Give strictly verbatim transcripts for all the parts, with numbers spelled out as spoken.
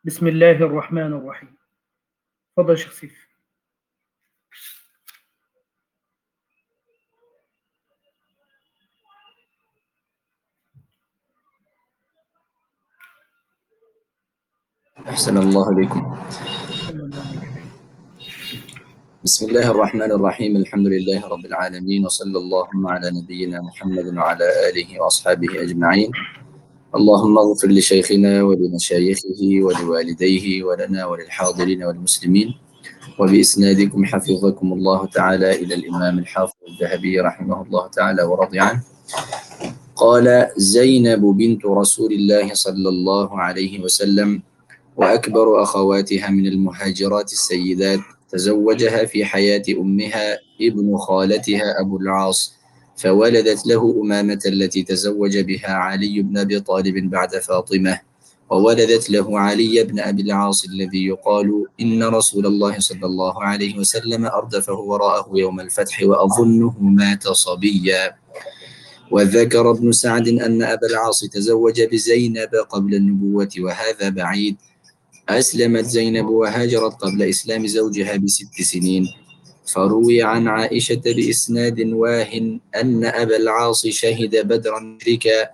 بسم الله الرحمن الرحيم. تفضل يا شيخ سيف. أحسن الله إليكم. بسم الله الرحمن الرحيم. الحمد لله رب العالمين، وصلى اللهم على نبينا محمد وعلى آله وأصحابه أجمعين. اللهم اغفر لشيخنا ولمشايخه ولوالديه ولنا وللحاضرين والمسلمين. وبإسنادكم حفظكم الله تعالى إلى الإمام الحافظ الذهبي رحمه الله تعالى ورضي عنه. قال: زينب بنت رسول الله صلى الله عليه وسلم، وأكبر أخواتها من المهاجرات السيدات، تزوجها في حياة أمها ابن خالتها أبو العاص، فولدت له أمامة التي تزوج بها علي بن أبي طالب بعد فاطمة، وولدت له علي بن أبي العاص الذي يقال إن رسول الله صلى الله عليه وسلم أردفه وراءه يوم الفتح، وأظنه مات صبيا. وذكر ابن سعد أن أبا العاص تزوج بزينب قبل النبوة، وهذا بعيد. أسلمت زينب وهاجرت قبل إسلام زوجها بست سنين. فروي عن عائشة بإسناد واه أن أبا العاص شهد بدرا مشركا،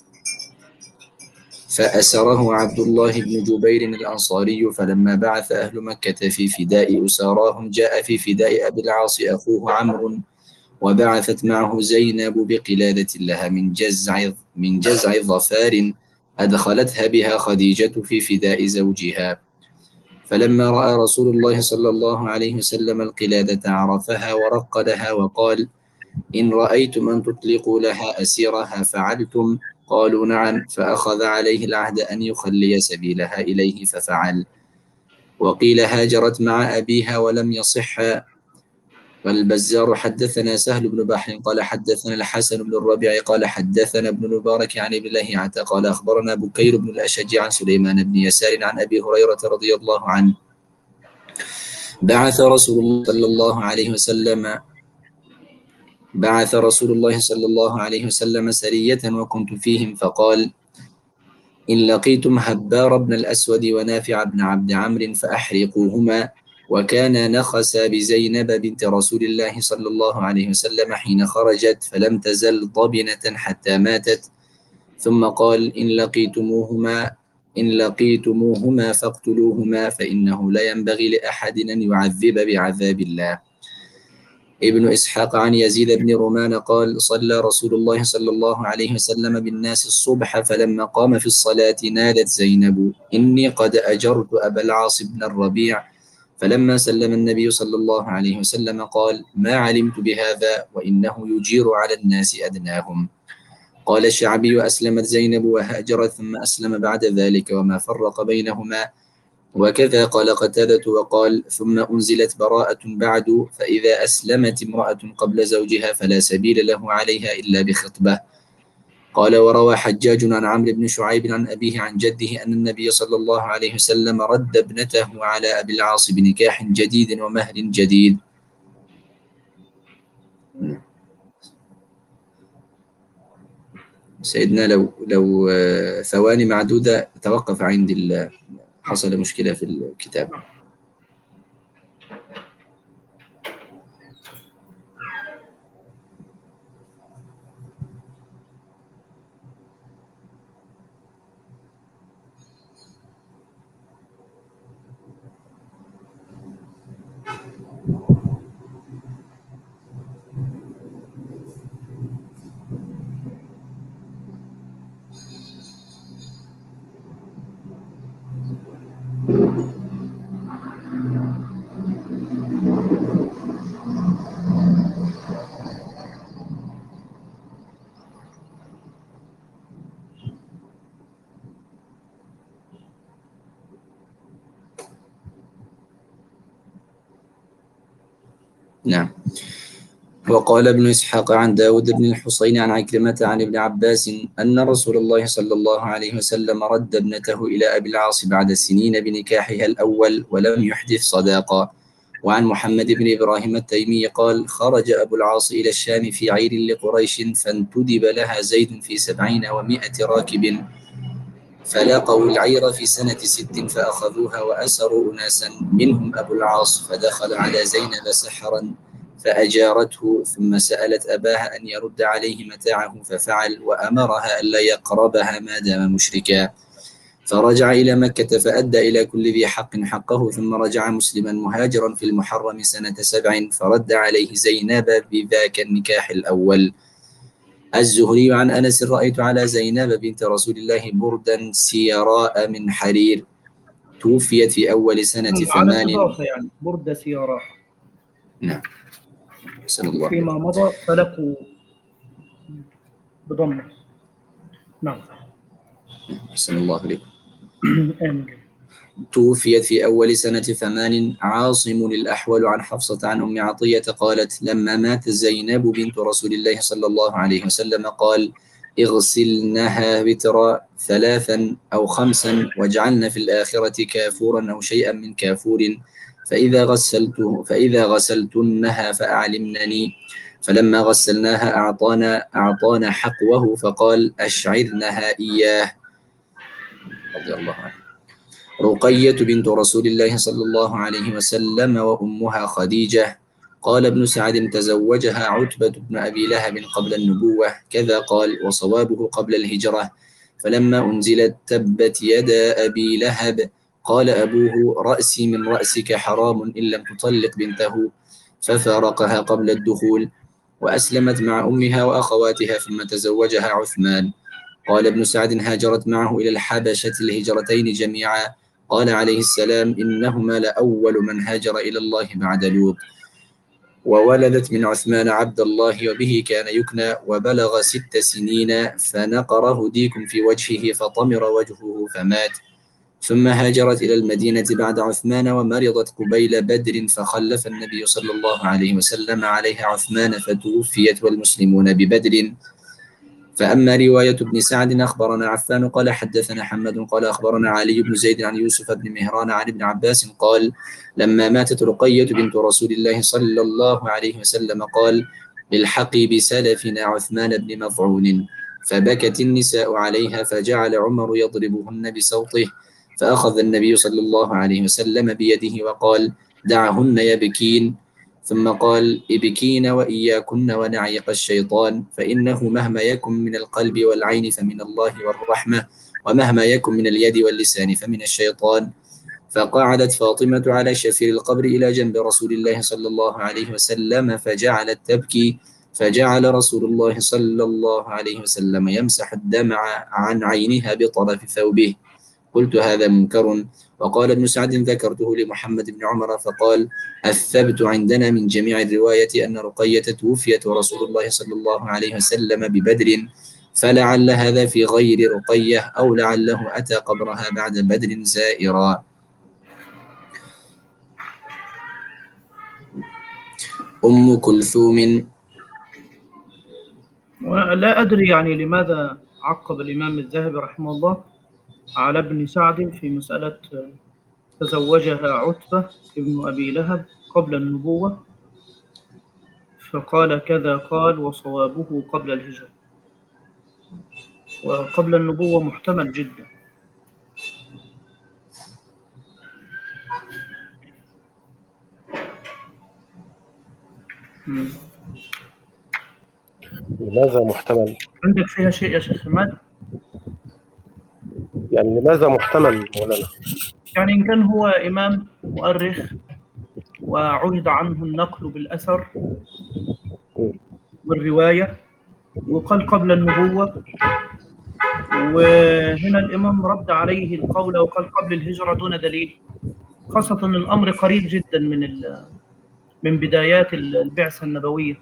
فأسره عبد الله بن جبير الأنصاري، فلما بعث أهل مكة في فداء أساراهم جاء في فداء أبي العاص أخوه عمرو، وبعثت معه زينب بقلادة لها من جزع من جزع ظفار أدخلتها بها خديجة في فداء زوجها. فلما رأى رسول الله صلى الله عليه وسلم القلادة عرفها ورقدها، وقال: إن رأيتم أن تطلقوا لها أسيرها فعلتم؟ قالوا: نعم. فأخذ عليه العهد أن يخلي سبيلها إليه ففعل. وقيل هاجرت مع أبيها ولم يصح. والبزار حدثنا سهل بن بحر قال حدثنا الحسن بن الربيع قال حدثنا ابن المبارك عن ابن لهيعة قال أخبرنا بكير بن الأشج عن سليمان بن يسار عن أبي هريرة رضي الله عنه: بعث رسول الله صلى الله عليه وسلم بعث رسول الله صلى الله عليه وسلم سرية وكنت فيهم، فقال: إن لقيتم هبار بن الأسود ونافع بن عبد عمرو فأحرقوهما. وكان نخس بزينب بنت رسول الله صلى الله عليه وسلم حين خرجت، فلم تزل ضبنة حتى ماتت. ثم قال: إن لقيتموهما إن لقيتموهما فاقتلوهما، فإنه لا ينبغي لأحد أن يعذب بعذاب الله. ابن إسحاق عن يزيد بن رومان قال: صلى رسول الله صلى الله عليه وسلم بالناس الصبح، فلما قام في الصلاة نادت زينب: إني قد أجرت أبا العاص بن الربيع. فلما سلم النبي صلى الله عليه وسلم قال: ما علمت بهذا، وإنه يجير على الناس أدناهم. قال الشعبي: أسلمت زينب وهاجرت ثم أسلم بعد ذلك، وما فرق بينهما. وكذا قال قتادة. وقال: ثم أنزلت براءة بعد، فإذا أسلمت امرأة قبل زوجها فلا سبيل له عليها إلا بخطبة. قال: وروى حجاج عن عمرو بن شعيب عن أبيه عن جده أن النبي صلى الله عليه وسلم رد ابنته على أبي العاص بنكاح جديد ومهر جديد. سيدنا لو لو ثواني معدودة توقف عندي، حصل مشكلة في الكتاب. نعم. وقال ابن إسحاق عن داود بن الحصين عن عكرمة عن ابن عباس أن رسول الله صلى الله عليه وسلم رد ابنته إلى أبي العاص بعد سنين بنكاحها الأول ولم يحدث صداقا. وعن محمد بن إبراهيم التيمي قال: خرج أبو العاص إلى الشام في عير لقريش، فانتدب لها زيد في سبعين ومائة راكب، فلاقوا العير في سنة ست فأخذوها وأسروا أناسا منهم أبو العاص، فدخل على زينب سحرا فأجارته، ثم سألت أباها أن يرد عليه متاعه ففعل، وأمرها ألا يقربها ما دام مشركا. فرجع إلى مكة فأدى إلى كل ذي حق حقه، ثم رجع مسلما مهاجرا في المحرم سنة سبع، فرد عليه زينب بذاك النكاح الأول. الزهري عن أنس: رأيت على زينب بنت رسول الله بردا سيراء من حرير، توفيت في أول سنة على ثمان. الإضافة يعني برد سيارة. نعم. أحسن الله. فيما مضى فلقوا بضمه. نعم. أحسن الله عليكم. آمين. توفيت في أول سنة ثمان. عاصم الأحول عن حفصة عن أم عطية قالت: لما مات زينب بنت رسول الله صلى الله عليه وسلم قال: اغسلنها بترا ثلاثا أو خمسا واجعلن في الآخرة كافورا أو شيئا من كافور، فإذا غسلته فإذا غسلتنها فأعلمنني. فلما غسلناها أعطانا أعطانا حقوه فقال: أشعرنها إياه. رضي الله عنه. رقية بنت رسول الله صلى الله عليه وسلم وأمها خديجة. قال ابن سعد: تزوجها عتبة بن أبي لهب قبل النبوة، كذا قال، وصوابه قبل الهجرة. فلما أنزلت تبت يدا أبي لهب قال أبوه: رأسي من رأسك حرام إن لم تطلق بنته، ففارقها قبل الدخول، وأسلمت مع أمها وأخواتها ثم تزوجها عثمان. قال ابن سعد: هاجرت معه إلى الحبشة الهجرتين جميعا. قال عليه السلام: إنهما لأول من هاجر إلى الله بعد لوط. وولدت من عثمان عبد الله وبه كان يكنى، وبلغ ست سنين فنقره ديك في وجهه فطمر وجهه فمات. ثم هاجرت إلى المدينة بعد عثمان ومرضت قبيل بدر فخلف النبي صلى الله عليه وسلم عليها عثمان فتوفيت والمسلمون ببدر. فأما رواية ابن سعد: أخبرنا عفان قال حدثنا حمد قال أخبرنا علي بن زيد عن يوسف بن مهران عن ابن عباس قال: لما ماتت رقية بنت رسول الله صلى الله عليه وسلم قال: الحقي بسلفنا عثمان بن مظعون. فبكت النساء عليها فجعل عمر يضربهن بصوته، فأخذ النبي صلى الله عليه وسلم بيده وقال: دعهن يبكين. ثم قال: ابكين وإياكن ونعيق الشيطان، فإنه مهما يكن من القلب والعين فمن الله والرحمة، ومهما يكن من اليد واللسان فمن الشيطان. فقعدت فاطمة على شفير القبر إلى جنب رسول الله صلى الله عليه وسلم فجعلت تبكي، فجعل رسول الله صلى الله عليه وسلم يمسح الدمع عن عينها بطرف ثوبه. قلت: هذا منكر. وقال ابن سعد: ذكرته لمحمد بن عمر فقال: الثبت عندنا من جميع الرواية أن رقية توفيت ورسول الله صلى الله عليه وسلم ببدر، فلعل هذا في غير رقية، أو لعله أتى قبرها بعد بدر زائرا. أم كلثوم. لا أدري يعني لماذا عقب الإمام الذهبي رحمه الله على ابن سعد في مسألة تزوجها عتبة ابن أبي لهب قبل النبوة، فقال كذا قال وصوابه قبل الهجرة، وقبل النبوة محتمل جدا. مم. لماذا محتمل؟ عندك فيها شيء يا شيخ حماد؟ يعني لماذا محتمل مولانا؟ يعني إن كان هو إمام مؤرخ وعهد عنه النقل بالأثر والرواية وقال قبل النبوة، وهنا الإمام رد عليه القول وقال قبل الهجرة دون دليل، خاصة أن الأمر قريب جدا من من بدايات البعثة النبوية.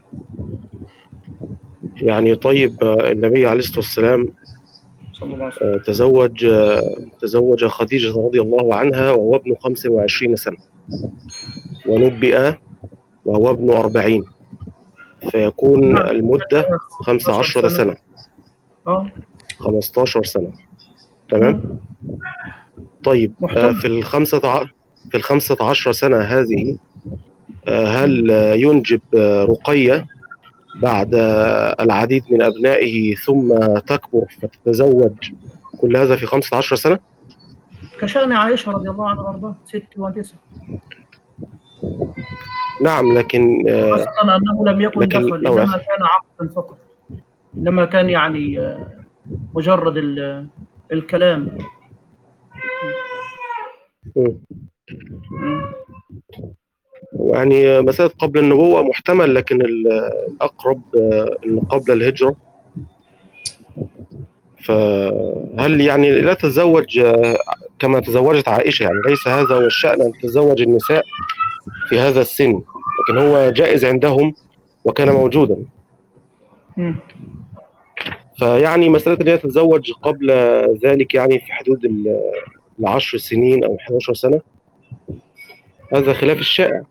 يعني طيب النبي عليه الصلاة والسلام صلى الله عليه وسلم تزوج تزوج خديجة رضي الله عنها وهو ابن خمس وعشرين سنة، ونبئ وهو ابن أربعين، فيكون نعم. المدة خمس عشرة سنة. اه خمسة عشر سنة. تمام. طيب محتمل. في الخمسة ع... في الخمسة عشر سنة هذه هل ينجب رقية بعد العديد من أبنائه ثم تكبر فتتزوج كل هذا في خمسة عشر سنة. كشأن عائشة رضي الله عنها وأرضاها ست وتسع. نعم، لكن آه، خاصة أنه لم يكن لكن دخل، لو إنما كان عقدا فقط، إنما كان يعني آه، مجرد ال- الكلام. مم. مم. يعني مسألة قبل النبوة محتمل، لكن ال- الأقرب آه، إنه قبل الهجرة. فهل يعني لا تتزوج آه، كما تزوجت عائشة؟ يعني ليس هذا هو الشأن أن تتزوج النساء في هذا السن، لكن هو جائز عندهم وكان موجودا. مم. فيعني مسألة أن هي تتزوج قبل ذلك يعني في حدود ال- العشر سنين أو إحدى عشرة سنة، هذا خلاف الشائع.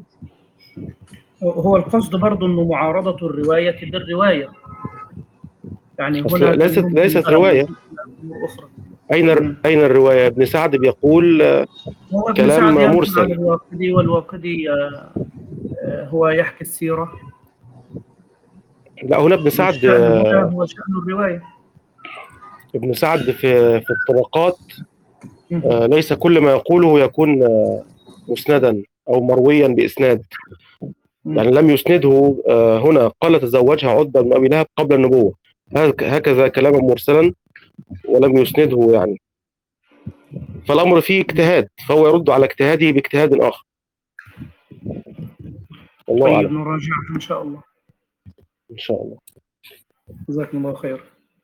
هو القصد برضه أنه معارضة الرواية بالرواية، يعني أصل هنا كان ليست ممكن ليست بقى أن رواية. يكون أمور أخرى. أين مم. أين الرواية؟ ابن سعد بيقول آه، هو ابن كلام سعد ينقل عن مرسل. الواقدي، والواقدي آه، آه، هو يحكي السيرة، لا، هنا ابن سعد والشأن هنا آه، هو شأن الرواية. ابن سعد في في الطبقات مم. آه، ليس كل ما يقوله يكون آه، مسندا أو مرويا بإسناد. مم. يعني لم يسنده آه، هنا قال تزوجها عتبة بن أبي لهب قبل النبوة، هك- هكذا كلاما مرسلا ولم يسنده يعني. فالأمر فيه اجتهاد، فهو يرد على اجتهاده باجتهاد آخر. والله طيب أعلم. نراجعها إن شاء الله. إن شاء الله. جزاكم الله خير.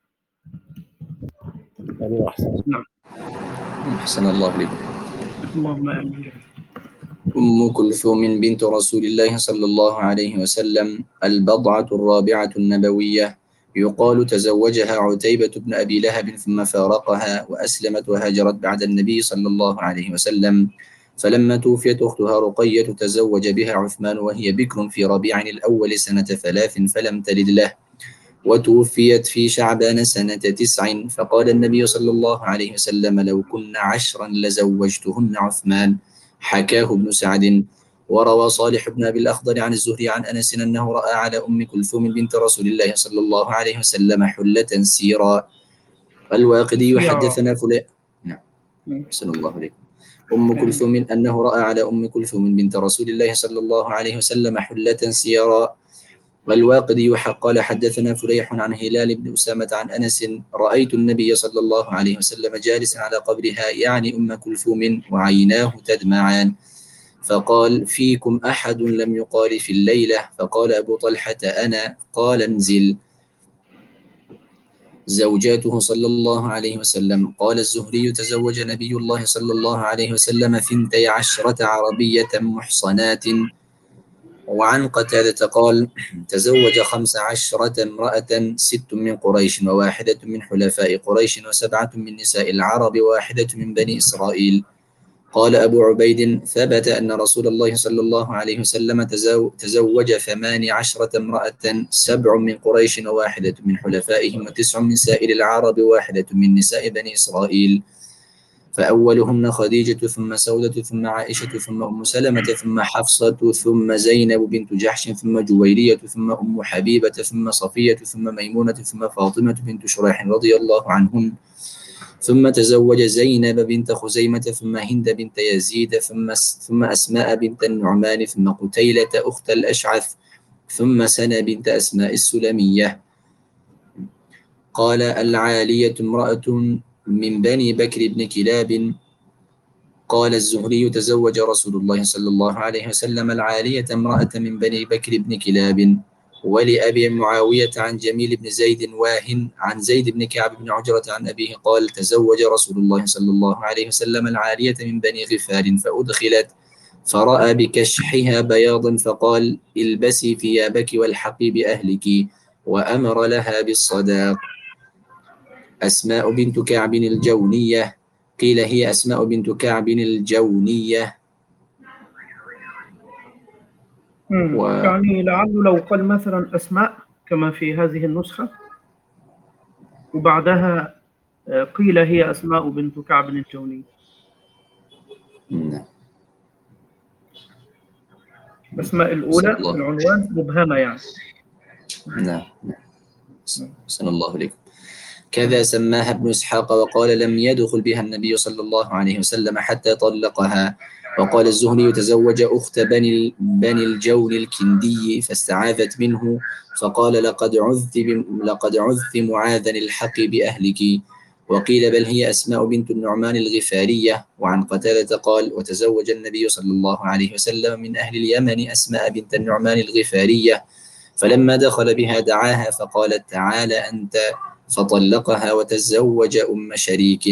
آمين وأحسن. نعم. أحسن الله إليكم. اللهم آمين. أم كلثوم بنت رسول الله صلى الله عليه وسلم البضعة الرابعة النبوية، يقال تزوجها عتيبة بن أبي لهب ثم فارقها وأسلمت وهاجرت بعد النبي صلى الله عليه وسلم، فلما توفيت أختها رقية تزوج بها عثمان وهي بكر في ربيع الأول سنة ثلاث فلم تلد له، وتوفيت في شعبان سنة تسع، فقال النبي صلى الله عليه وسلم لو كن عشرا لزوجتهن عثمان. حكاه ابن سعد. وروى صالح بن أبي الأخضر عن الزهري عن أنس أنه رأى على أم كلثوم بنت رسول الله صلى الله عليه وسلم حلة سيرا. الواقدي سيارة. حدثنا فلان. نعم. مم. أحسن الله عليكم. أم كلثوم أنه رأى على أم كلثوم بنت رسول الله صلى الله عليه وسلم حلة سيرا. والواقدي قال حدثنا فليح عن هلال بن أسامة عن أنس رأيت النبي صلى الله عليه وسلم جالسا على قبرها يعني أم كلثوم وعيناه تدمعان، فقال فيكم أحد لم يقال في الليلة؟ فقال أبو طلحة أنا. قال انزل. زوجاته صلى الله عليه وسلم. قال الزهري تزوج نبي الله صلى الله عليه وسلم ثنتي عشرة عربية محصنات. وعن قتادة قال تزوج خمس عشرة امرأة، ست من قريش وواحدة من حلفاء قريش وسبعة من نساء العرب وواحدة من بني إسرائيل. قال أبو عبيد ثبت أن رسول الله صلى الله عليه وسلم تزوج ثمان عشرة امرأة، سبع من قريش وواحدة من حلفائهم وتسع من سائر العرب وواحدة من نساء بني إسرائيل، فأولهن خديجة ثم سودة ثم عائشة ثم أم سلمة ثم حفصة ثم زينب بنت جحش ثم جويرية ثم أم حبيبة ثم صفية ثم ميمونة ثم فاطمة بنت شريح رضي الله عنهن، ثم تزوج زينب بنت خزيمة ثم هند بنت يزيد ثم ثم أسماء بنت النعمان ثم قتيلة أخت الأشعث ثم سنة بنت أسماء السلمية. قال العالية امرأة من بني بكر بن كلاب. قال الزهري تزوج رسول الله صلى الله عليه وسلم العالية امرأة من بني بكر بن كلاب. ولأبي معاوية عن جميل بن زيد واهن عن زيد بن كعب بن عجرة عن أبيه قال تزوج رسول الله صلى الله عليه وسلم العالية من بني غفار فأدخلت فرأى بكشحها بياضا فقال البسي ثيابك والحقي بأهلك، وأمر لها بالصداق. أسماء بنت كعب الجونية. قيل هي أسماء بنت كعب الجونية. و... يعني لعله لو قال مثلا أسماء كما في هذه النسخة وبعدها قيل هي أسماء بنت كعب الجوني. نعم. أسماء الأولى في العنوان مبهمة يعني. نعم. أحسن الله عليكم. كذا سماها ابن إسحاق وقال لم يدخل بها النبي صلى الله عليه وسلم حتى طلقها. وقال الزهري تزوج أخت بني, بني الجون الكندي فاستعاذت منه فقال لقد عذت, لقد عذت معاذا الحق بأهلك. وقيل بل هي أسماء بنت النعمان الغفارية. وعن قتادة قال وتزوج النبي صلى الله عليه وسلم من أهل اليمن أسماء بنت النعمان الغفارية فلما دخل بها دعاها فقالت تعال أنت فطلقها وتزوج أم شريك.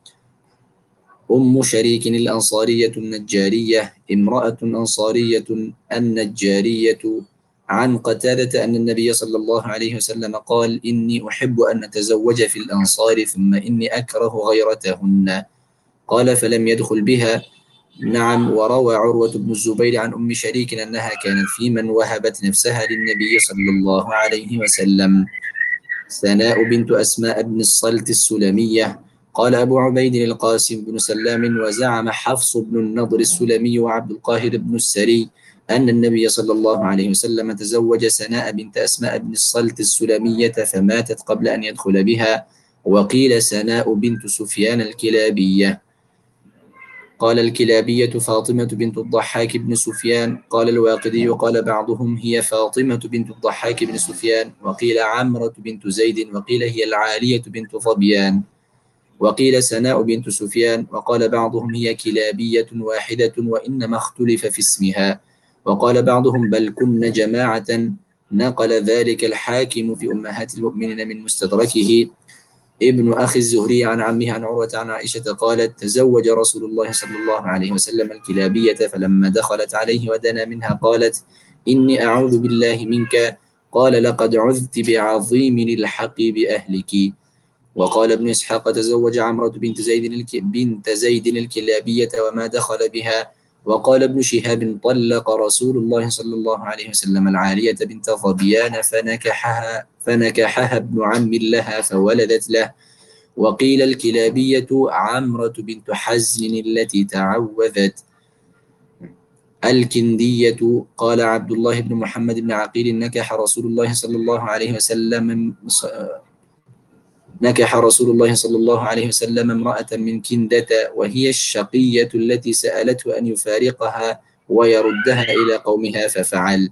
أم شريك الأنصارية النجارية امرأة أنصارية النجارية. عن قتادة أن النبي صلى الله عليه وسلم قال إني أحب أن أتزوج في الأنصار ثم إني أكره غيرتهن. قال فلم يدخل بها. نعم. وروى عروة بن الزبير عن أم شريك أنها كانت في من وهبت نفسها للنبي صلى الله عليه وسلم. سناء بنت أسماء بن الصلت السلمية. قال أبو عبيد القاسم بن سلام وزعم حفص بن النضر السلمي وعبد القاهر بن السري أن النبي صلى الله عليه وسلم تزوج سناء بنت أسماء بن الصلت السلمية فماتت قبل أن يدخل بها. وقيل سناء بنت سفيان الكلابية. قال الكلابية فاطمة بنت الضحاك بن سفيان. قال الواقدي قال بعضهم هي فاطمة بنت الضحاك بن سفيان وقيل عمرة بنت زيد وقيل هي العالية بنت ظبيان وقيل سناء بنت سفيان. وقال بعضهم هي كلابية واحدة وإنما اختلف في اسمها. وقال بعضهم بل كن جماعة. نقل ذلك الحاكم في أمهات المؤمنين من مستدركه ابن أخي الزهري عن عمه عن عروة عن عائشة قالت تزوج رسول الله صلى الله عليه وسلم الكلابية فلما دخلت عليه ودنا منها قالت إني أعوذ بالله منك. قال لقد عذت بعظيم الحق بأهلك. وقال ابن إسحاق تزوج عمرة بنت زيد الك... بنت زيد الكلابية وما دخل بها. وقال ابن شهاب طلق رسول الله صلى الله عليه وسلم العالية بنت ظبيان فنكحها فنكحها ابن عم لها فولدت له. وقيل الكلابية عمرة بنت حزن التي تعوذت. الكندية. قال عبد الله بن محمد بن عقيل نكح رسول الله صلى الله عليه وسلم نكح رسول الله صلى الله عليه وسلم امرأة من كندة وهي الشقية التي سألته أن يفارقها ويردها إلى قومها ففعل.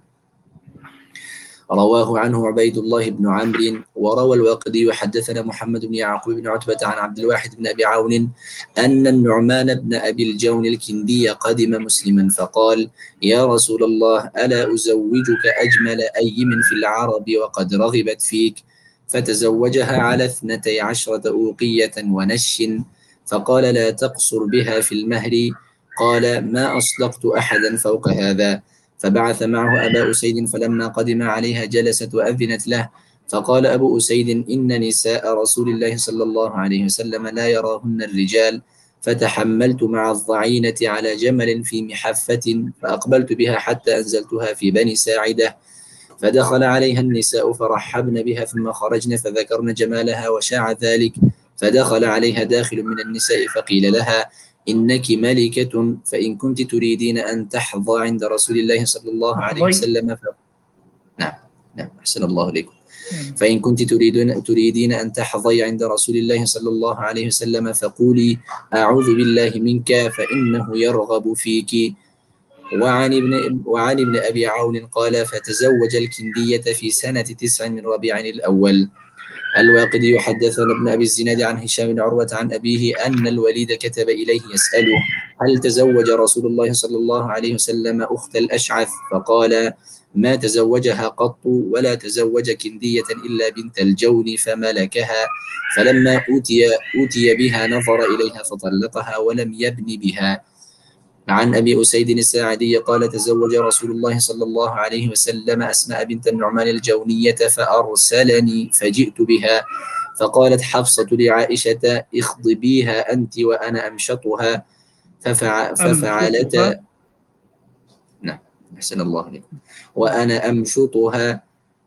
رواه عنه عبيد الله بن عمرو. وروى الواقدي وحدثنا محمد بن يعقوب بن عتبة عن عبد الواحد بن أبي عون أن النعمان بن أبي الجون الكندي قدم مسلما فقال يا رسول الله ألا أزوجك أجمل أيم في العرب وقد رغبت فيك. فتزوجها على اثنتي عشرة أوقية ونش. فقال لا تقصر بها في المهر. قال ما أصدقت أحدا فوق هذا. فبعث معه أبا أسيد فلما قدم عليها جلست وأذنت له. فقال أبو أسيد إن نساء رسول الله صلى الله عليه وسلم لا يراهن الرجال. فتحملت مع الضعينة على جمل في محفة فأقبلت بها حتى أنزلتها في بني ساعدة. فدخل عليها النساء فرحبن بها ثم خرجن فذكرن جمالها وشاع ذلك. فدخل عليها داخل من النساء فقيل لها إنك ملكة فإن كنت تريدين أن تحظى عند رسول الله صلى الله عليه وسلم ف... نعم نعم أحسن الله إليكم. فإن كنت تريدين تريدين أن تحظي عند رسول الله صلى الله عليه وسلم فقولي أعوذ بالله منك فإنه يرغب فيك. وعن ابن وعن ابن أبي عون قال فتزوج الكندية في سنة تسع من ربيع الأول. الواقدي حدثنا ابن أبي الزناد عن هشام بن عروة عن أبيه أن الوليد كتب إليه يسأله هل تزوج رسول الله صلى الله عليه وسلم أخت الأشعث فقال ما تزوجها قط ولا تزوج كندية إلا بنت الجون فملكها. فلما أوتي, أوتي بها نظر إليها فطلقها ولم يبن بها. عن أبي أسيد الساعدي قال تزوج رسول الله صلى الله عليه وسلم أسماء بنت النعمان الجونية فأرسلني فجئت بها. فقالت حفصة لعائشة اخضبيها أنت وأنا أمشطها. ففع ففعلتا نعم أحسن الله عليكم. وأنا أمشطها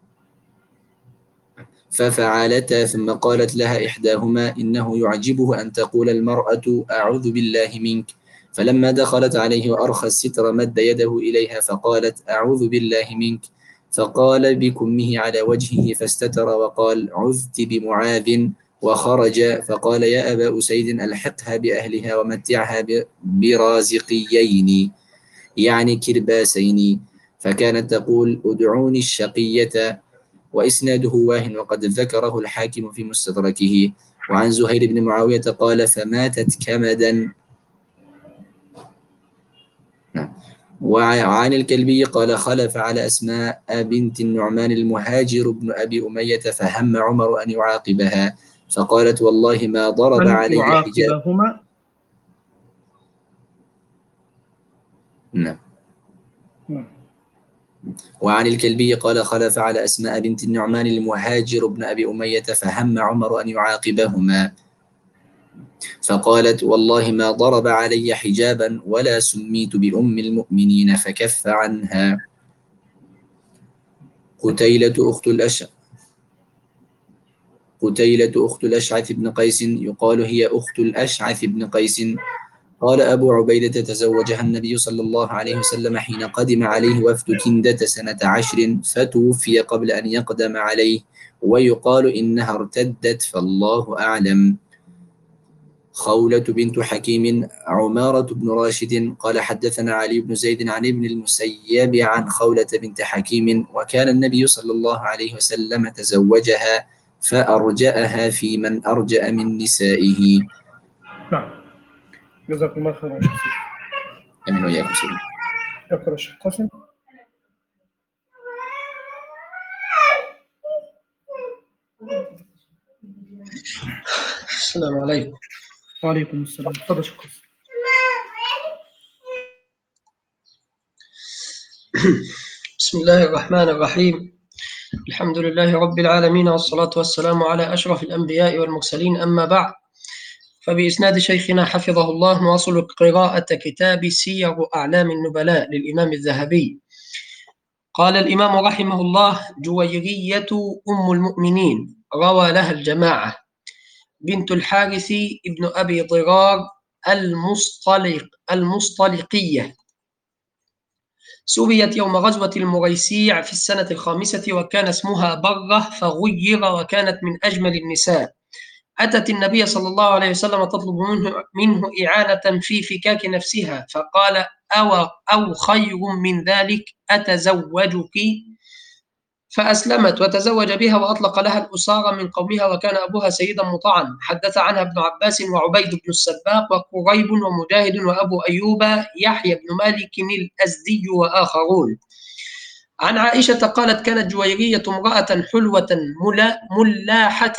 ففعلتا. ثم قالت لها إحداهما إنه يعجبه أن تقول المرأة أعوذ بالله منك. فلما دخلت عليه وأرخى الستر مد يده إليها فقالت أعوذ بالله منك. فقال بكمه على وجهه فاستتر وقال عذت بمعاذ. وخرج فقال يا أبا أسيد ألحقها بأهلها ومتعها برازقيين يعني كرباسين، فكانت تقول ادعوني الشقية. وإسناده واهن وقد ذكره الحاكم في مستدركه. وعن زهير بن معاوية قال فماتت كمدا. وعن الكلبي قال خلف على أسماء بنت النعمان المهاجر بن أبي أمية فهم عمر أن يعاقبها، فقالت والله ما ضرب أن علي حجاب. يعاقبهما. نعم. نعم. وعن الكلبي قال خلف على أسماء بنت النعمان المهاجر بن أبي أمية فهم عمر أن يعاقبهما، فقالت والله ما ضرب علي حجابا ولا سميت بأم المؤمنين، فكف عنها. قتيلة أخت الأشعث قتيلة أخت الأشعث بن قيس يقال هي أخت الأشعث بن قيس. قال أبو عبيدة تزوجها النبي صلى الله عليه وسلم حين قدم عليه وفد كندة سنة عشر، فتوفي قبل أن يقدم عليه، ويقال إنها ارتدت فالله أعلم. خولة بنت حكيم عمارة بن راشد قال حدثنا علي بن زيد عن ابن المسيب عن خولة بنت حكيم وكان النبي صلى الله عليه وسلم تزوجها فأرجأها في من أرجأ من نسائه. نعم. جزاكم الله خيرا. أمين وإياكم سيدي. شكرا الشيخ قاسم. السلام عليكم. وعليكم السلام. تفضل شيخ قاسم. بسم الله الرحمن الرحيم. الحمد لله رب العالمين، والصلاة والسلام على أشرف الأنبياء والمرسلين، أما بعد، فبإسناد شيخنا حفظه الله نواصل قراءة كتاب سير أعلام النبلاء للإمام الذهبي. قال الإمام رحمه الله: جويرية أم المؤمنين روى لها الجماعة، بنت الحارث ابن أبي ضرار المصطلق المصطلقية، سُريت يوم غزوة المريسيع في السنة الخامسة، وكان اسمها برة فغير، وكانت من أجمل النساء. أتت النبي صلى الله عليه وسلم تطلب منه, منه إعانة في فكاك نفسها، فقال: أو, أو خير من ذلك أتزوجك؟ فأسلمت وتزوج بها وأطلق لها الأسارة من قومها، وكان أبوها سيدا مطاعا. حدث عنها ابن عباس وعبيد بن السباق وقريب ومجاهد وأبو أيوب يحيى بن مالك الأزدي وآخرون. عن عائشة قالت: كانت جويرية امرأة حلوة ملاحة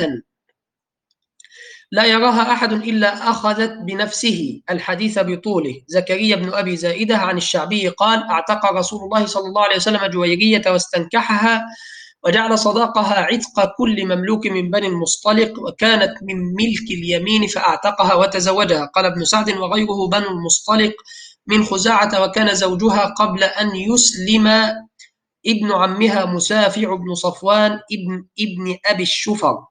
لا يراها أحد إلا أخذت بنفسه. الحديث بطوله. زكريا بن أبي زائدة عن الشعبي قال: اعتق رسول الله صلى الله عليه وسلم جويرية واستنكحها، وجعل صداقها عتق كل مملوك من بني المصطلق، وكانت من ملك اليمين فأعتقها وتزوجها. قال ابن سعد وغيره: بنو المصطلق من خزاعة، وكان زوجها قبل أن يسلم ابن عمها مسافع بن صفوان ابن, ابن أبي الشفر،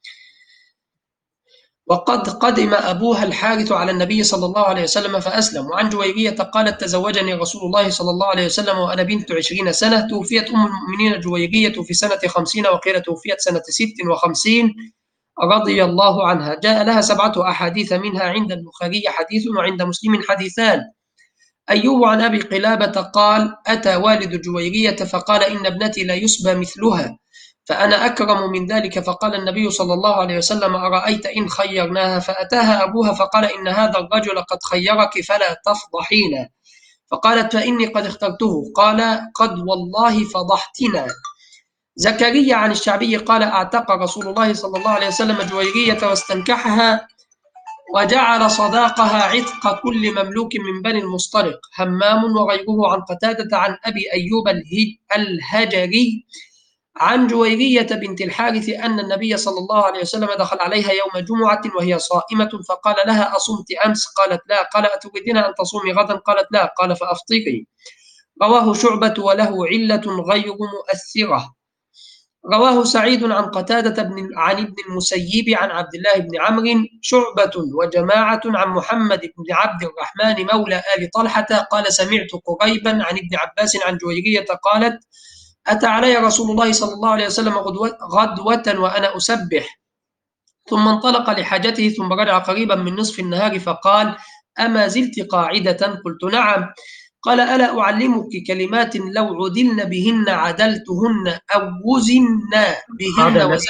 وقد قدم أبوها الحارث على النبي صلى الله عليه وسلم فأسلم. وعن جويرية قالت: تزوجني رسول الله صلى الله عليه وسلم وأنا بنت عشرين سنة. توفيت أم المؤمنين جويرية في سنة خمسين، وقيل توفيت سنة ست وخمسين رضي الله عنها. جاء لها سبعة أحاديث، منها عند البخاري حديث وعند مسلم حديثان. أيوب عن أبي قلابة قال: أتى والد جويرية فقال: إن ابنتي لا يسبى مثلها، فأنا أكرم من ذلك. فقال النبي صلى الله عليه وسلم: أرأيت إن خيرناها؟ فأتاها أبوها فقال: إن هذا الرجل قد خيرك فلا تفضحينا. فقالت: فإني قد اخترته. قال: قد والله فضحتنا. زكريا عن الشعبي قال: اعتق رسول الله صلى الله عليه وسلم جويرية واستنكحها، وجعل صداقها عتق كل مملوك من بني المصطلق. همام وغيره عن قتادة عن أبي أيوب الهجري عن جويرية بنت الحارث أن النبي صلى الله عليه وسلم دخل عليها يوم جمعة وهي صائمة، فقال لها: أصمت أمس؟ قالت: لا. قال: أتريدين أن تصومي غدا؟ قالت: لا. قال: فأفطري. رواه شعبة وله علة غير مؤثرة. رواه سعيد عن قتادة بن عن ابن المسيب عن عبد الله بن عمرو، شعبة وجماعة عن محمد بن عبد الرحمن مولى آل طلحة قال: سمعت قريبا عن ابن عباس عن جويرية قالت: أتى علي رسول الله صلى الله عليه وسلم غدوة وأنا أسبح، ثم انطلق لحاجته ثم رجع قريبا من نصف النهار فقال أما زلت قاعدة؟ قلت نعم. قال ألا أعلمك كلمات لو عدلن بهن عدلتهن أو وزن بهن وزن.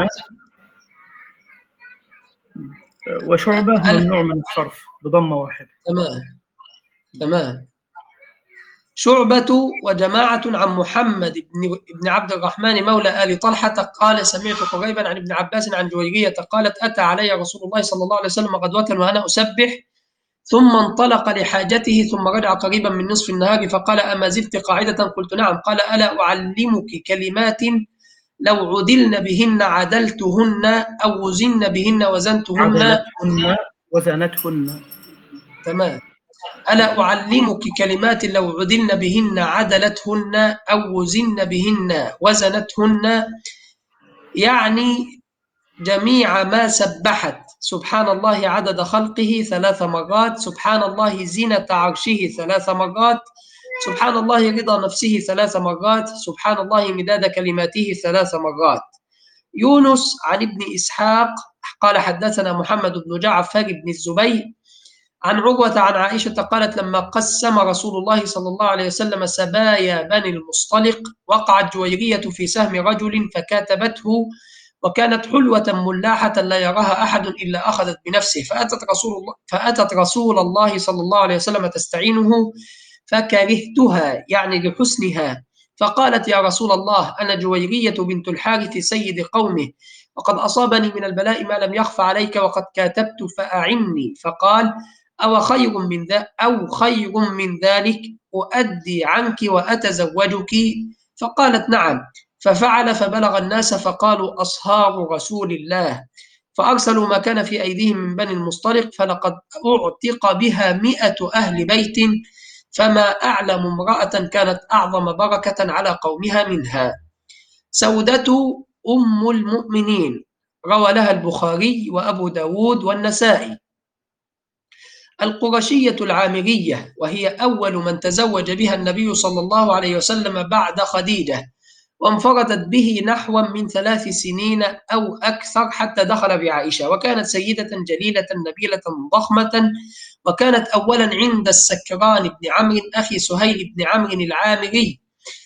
وشعبة ممنوع من الصرف بضمة واحدة. تمام تمام. شعبة وجماعة عن محمد بن بن عبد الرحمن مولى آل طلحة قال سمعت قريبا عن ابن عباس عن جويرية قالت أتى علي رسول الله صلى الله عليه وسلم غدوة وأنا أسبح ثم انطلق لحاجته ثم رجع قريبا من نصف النهار فقال أما زلت قاعدة؟ قلت نعم. قال ألا أعلمك كلمات لو عدلن بهن عدلتهن أو وزن بهن وزنتهن. عدلتهن وزنتهن. تمام. ألا أعلمك كلمات لو عدلن بهن عدلتهن أو وزن بهن وزنتهن، يعني جميع ما سبحت سبحان الله عدد خلقه ثلاث مرات، سبحان الله زينة عرشه ثلاث مرات، سبحان الله رضا نفسه ثلاث مرات، سبحان الله مداد كلماته ثلاث مرات. يونس عن ابن إسحاق قال حدثنا محمد بن جعفر بن الزبير عن عروة عن عائشة قالت لما قسم رسول الله صلى الله عليه وسلم سبايا بني المصطلق وقعت جويرية في سهم رجل فكاتبته وكانت حلوة ملاحة لا يراها أحد إلا أخذت بنفسه فأتت رسول الله, فأتت رسول الله صلى الله عليه وسلم تستعينه فكرهتها يعني لحسنها فقالت يا رسول الله أنا جويرية بنت الحارث سيد قومه وقد أصابني من البلاء ما لم يخف عليك وقد كاتبت فأعني. فقال أو خير من ذلك أو خير من ذلك أؤدي عنك وأتزوجك؟ فقالت نعم. ففعل فبلغ الناس فقالوا أصهار رسول الله فأرسلوا ما كان في أيديهم من بني المصطلق فلقد أعتق بها مئة أهل بيت فما أعلم امرأة كانت أعظم بركة على قومها منها. سودة أم المؤمنين روى لها البخاري وأبو داود والنسائي. القرشية العامرية وهي أول من تزوج بها النبي صلى الله عليه وسلم بعد خديجة وانفردت به نحو من ثلاث سنين أو أكثر حتى دخل بعائشة وكانت سيدة جليلة نبيلة ضخمة وكانت أولا عند السكران بن عمرو أخي سهيل بن عمرو العامري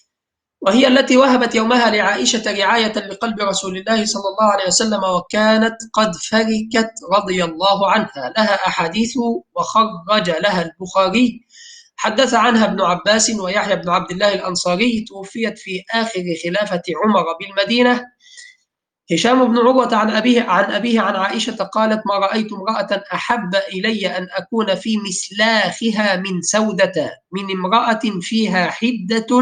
وهي التي وهبت يومها لعائشة رعاية لقلب رسول الله صلى الله عليه وسلم وكانت قد فركت رضي الله عنها. لها أحاديث وخرج لها البخاري. حدث عنها ابن عباس ويحيى بن عبد الله الأنصاري توفيت في آخر خلافة عمر بالمدينة. هشام بن عروة عن أبيه عن أبيه عن عائشة قالت ما رأيت امرأة أحب إلي أن أكون في مسلاخها من سودة من امرأة فيها حدة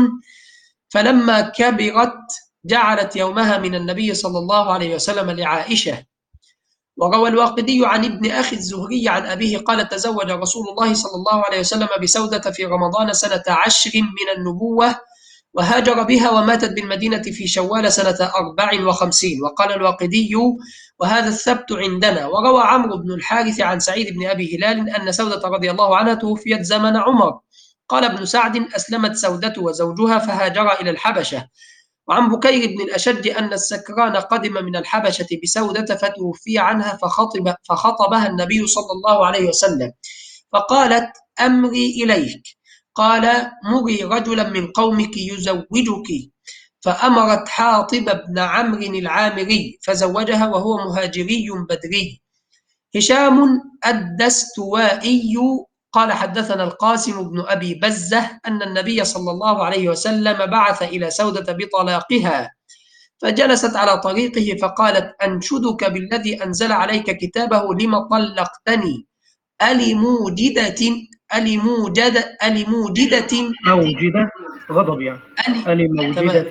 فلما كبرت جعلت يومها من النبي صلى الله عليه وسلم لعائشة. وروى الواقدي عن ابن أخي الزهري عن أبيه قال تزوج رسول الله صلى الله عليه وسلم بسودة في رمضان سنة عشر من النبوة وهاجر بها وماتت بالمدينة في شوال سنة أربع وخمسين. وقال الواقدي وهذا الثبت عندنا. وروى عمرو بن الحارث عن سعيد بن أبي هلال أن سودة رضي الله عنها توفيت زمن عمر. قال ابن سعد أسلمت سودة وزوجها فهاجر إلى الحبشة. وعن بكير بن الأشج أن السكران قدم من الحبشة بسودة فتوفي عنها فخطب فخطبها النبي صلى الله عليه وسلم فقالت أمري إليك. قال مري رجلا من قومك يزوجك فأمرت حاطب بن عمرو العامري فزوجها وهو مهاجري بدري. هشام الدستوائي قال حدثنا القاسم بن أبي بزة أن النبي صلى الله عليه وسلم بعث إلى سودة بطلاقها فجلست على طريقه فقالت أنشدك بالذي أنزل عليك كتابه لما طلقتني ألموجدة ألموجدة ألموجدة موجدة غضب يعني ألموجدة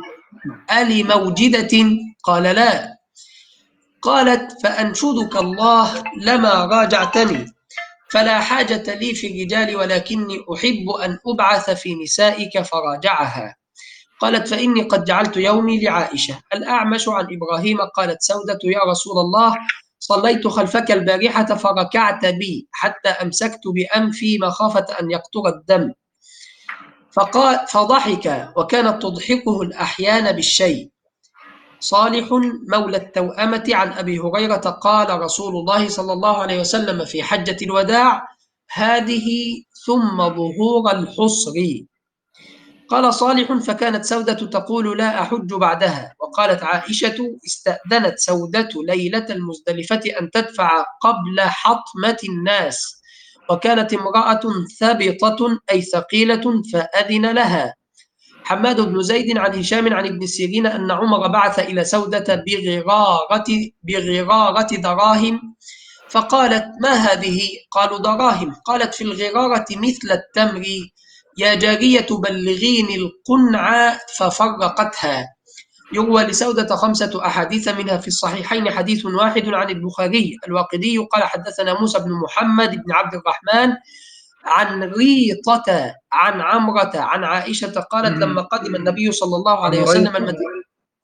ألموجدة قال لا. قالت فأنشدك الله لما راجعتني فلا حاجة لي في الرجال ولكني أحب أن أبعث في نسائك فراجعها. قالت فإني قد جعلت يومي لعائشة. الأعمش عن إبراهيم قالت سودة يا رسول الله صليت خلفك البارحة فركعت بي حتى أمسكت بأنفي مخافة أن يقطر الدم فقال فضحك وكانت تضحكه الأحيان بالشيء. صالح مولى التوأمة عن أبي هريرة قال رسول الله صلى الله عليه وسلم في حجة الوداع: هذه ثم ظهور الحصر. قال صالح: فكانت سودة تقول: لا أحج بعدها. وقالت عائشة: استأذنت سودة ليلة المزدلفة أن تدفع قبل حطمة الناس، وكانت امرأة ثبطة أي ثقيلة فأذن لها. حماد بن زيد عن هشام عن ابن سيرين أن عمر بعث إلى سودة بغرارة, بغرارة دراهم، فقالت: ما هذه؟ قالوا: دراهم. قالت: في الغرارة مثل التمر، يا جارية بلغيني القنع، ففرقتها. يروى لسودة خمسة أحاديث، منها في الصحيحين حديث واحد عن البخاري. الواقدي قال: حدثنا موسى بن محمد بن عبد الرحمن عن ريطة عن عمرة عن عائشة قالت: لما قدم النبي صلى الله عليه وسلم المدينة.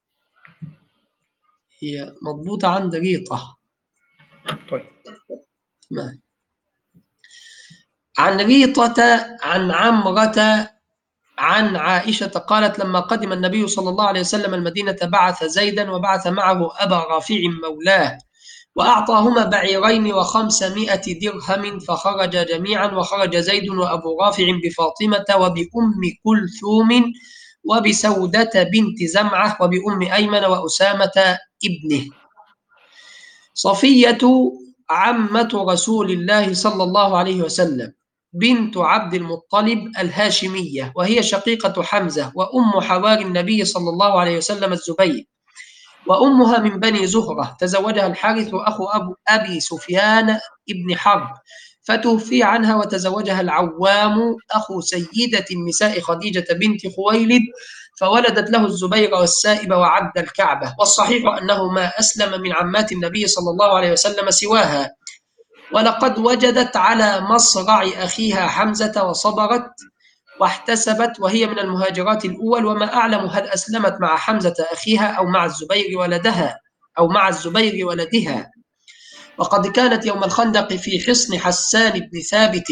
هي مضبوطة عند ريطة. طيب. ما. عن ريطة عن عمرة عن عائشة قالت: لما قدم النبي صلى الله عليه وسلم المدينة بعث زيدا وبعث معه أبا رافع مولاه، وأعطاهما بعيرين وخمسمائة درهم، فخرج جميعا، وخرج زيد وأبو رافع بفاطمة وبأم كلثوم وبسودة بنت زمعة وبأم أيمن وأسامة ابنه. صفية عمة رسول الله صلى الله عليه وسلم بنت عبد المطلب الهاشمية، وهي شقيقة حمزة، وأم حواري النبي صلى الله عليه وسلم الزبير، وأمها من بني زهرة. تزوجها الحارث أخو أبو أبي سفيان ابن حرب، فتوفي عنها، وتزوجها العوام أخو سيدة النساء خديجة بنت خويلد، فولدت له الزبير والسائب وعبد الكعبة. والصحيح أنه ما أسلم من عمات النبي صلى الله عليه وسلم سواها. ولقد وجدت على مصرع أخيها حمزة وصبرت واحتسبت، وهي من المهاجرات الأول، وما أعلم هل أسلمت مع حمزة أخيها أو مع الزبير ولدها أو مع الزبير ولدها. وقد كانت يوم الخندق في حصن حسان بن ثابت.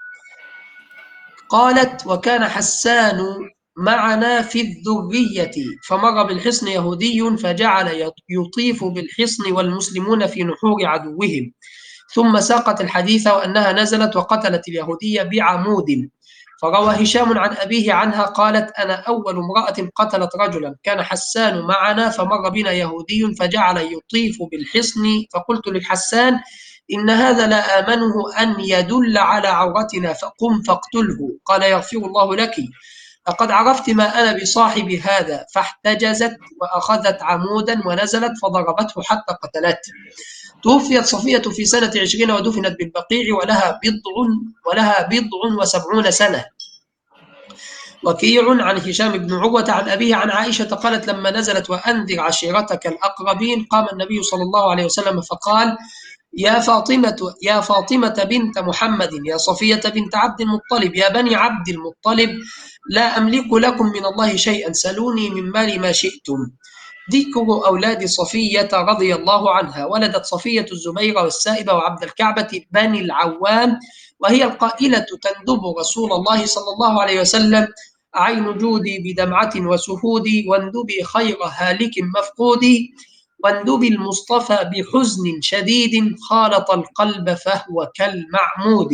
قالت: وكان حسان معنا في الذرية، فمر بالحصن يهودي فجعل يطيف بالحصن والمسلمون في نحور عدوهم، ثم ساقت الحديث وأنها نزلت وقتلت اليهودية بعمود. فروى هشام عن أبيه عنها قالت: أنا أول امرأة قتلت رجلا، كان حسان معنا فمر بنا يهودي فجعل يطيف بالحصن، فقلت للحسان: إن هذا لا آمنه أن يدل على عورتنا، فقم فاقتله. قال: يغفر الله لك، لقد عرفت ما أنا بصاحب هذا. فاحتجزت وأخذت عمودا ونزلت فضربته حتى قتلته. توفيت صفية في سنة عشرين ودفنت بالبقيع، ولها بضع ولها بضع وسبعون سنة. وكيع عن هشام بن عروة عن أبيه عن عائشة قالت: لما نزلت وأنذر عشيرتك الأقربين، قام النبي صلى الله عليه وسلم فقال: يا فاطمة يا فاطمة بنت محمد، يا صفية بنت عبد المطلب، يا بني عبد المطلب، لا أملك لكم من الله شيئا، سلوني من مال ما شئتم. ذكر أولاد صفية رضي الله عنها: ولدت صفية الزبير والسائب وعبد الكعبة بني العوام، وهي القائلة تندب رسول الله صلى الله عليه وسلم: عين جودي بدمعة وسهودي، واندبي خير هالك مفقودي، واندبي المصطفى بحزن شديد، خالط القلب فهو كالمعمود.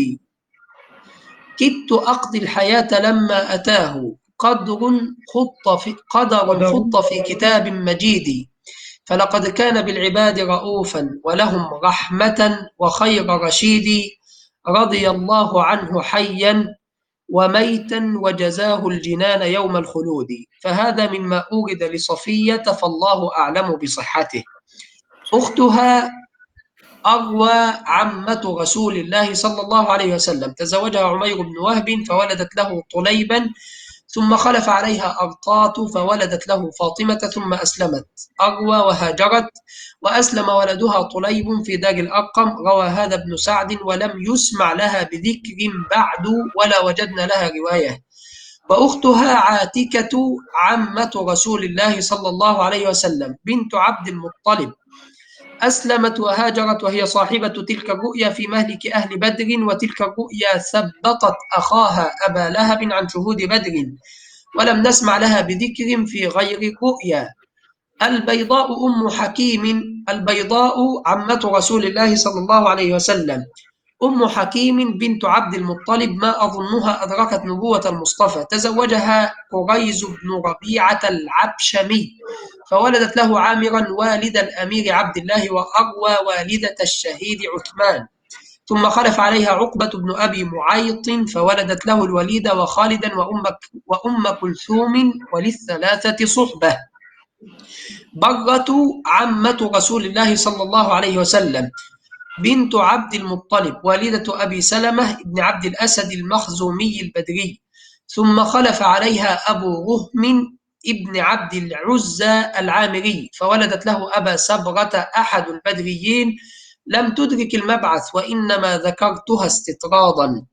كدت أقضي الحياة لما أتاه قدر خط في قدر خط في كتاب مجيد، فلقد كان بالعباد رؤوفا ولهم رحمة وخير رشيد، رضي الله عنه حيا وميتا وجزاه الجنان يوم الخلود. فهذا مما أورد لصفية، فالله أعلم بصحته. أختها أروى عمة رسول الله صلى الله عليه وسلم، تزوجها عمير بن وهب فولدت له طليبا، ثم خلف عليها أرطاط فولدت له فاطمة، ثم أسلمت أروى وهاجرت، وأسلم ولدها طليب في دار الأرقم. روى هذا ابن سعد ولم يسمع لها بذكر بعد، ولا وجدنا لها رواية. وأختها عاتكة عمة رسول الله صلى الله عليه وسلم بنت عبد المطلب، أسلمت وهاجرت، وهي صاحبة تلك الرؤيا في مهلك أهل بدر، وتلك الرؤيا ثبطت أخاها أبا لهب عن شهود بدر، ولم نسمع لها بذكر في غير رؤيا. البيضاء أم حكيم. البيضاء عمة رسول الله صلى الله عليه وسلم. أم حكيم بنت عبد المطلب ما أظنها أدركت نبوة المصطفى. تزوجها قريز بن ربيعة العبشمي فولدت له عامرا والد الأمير عبد الله وأروى والدة الشهيد عثمان. ثم خلف عليها عقبة بن أبي معيط فولدت له الوليد وخالدا وأم, وأم كلثوم وللثلاثة صحبة. برة عمة رسول الله صلى الله عليه وسلم بنت عبد المطلب والدة أبي سلمة بن عبد الأسد المخزومي البدري. ثم خلف عليها أبو رهم ابن عبد العزى العامري فولدت له أبا سبرة أحد البدريين. لم تدرك المبعث وإنما ذكرتها استطرادا.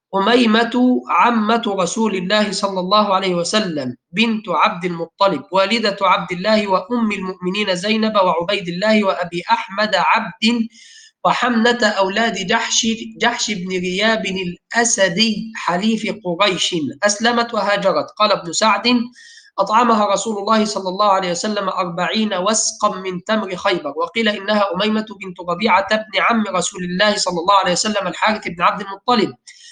أميمة عمة رسول الله صلى الله عليه وسلم بنت عبد المطلب والدة عبد الله وأم المؤمنين زينب وعبيد الله وأبي أحمد عبد وحمنة أولاد جحش, جحش بن رياب الأسدي حليف قريش أسلمت وهاجرت. قال ابن سعد أطعمها رسول الله صلى الله عليه وسلم أربعين وسقا من تمر خيبر. وقيل إنها أميمة بنت ربيعة بن عم رسول الله صلى الله عليه وسلم الحارث بن عبد المطلب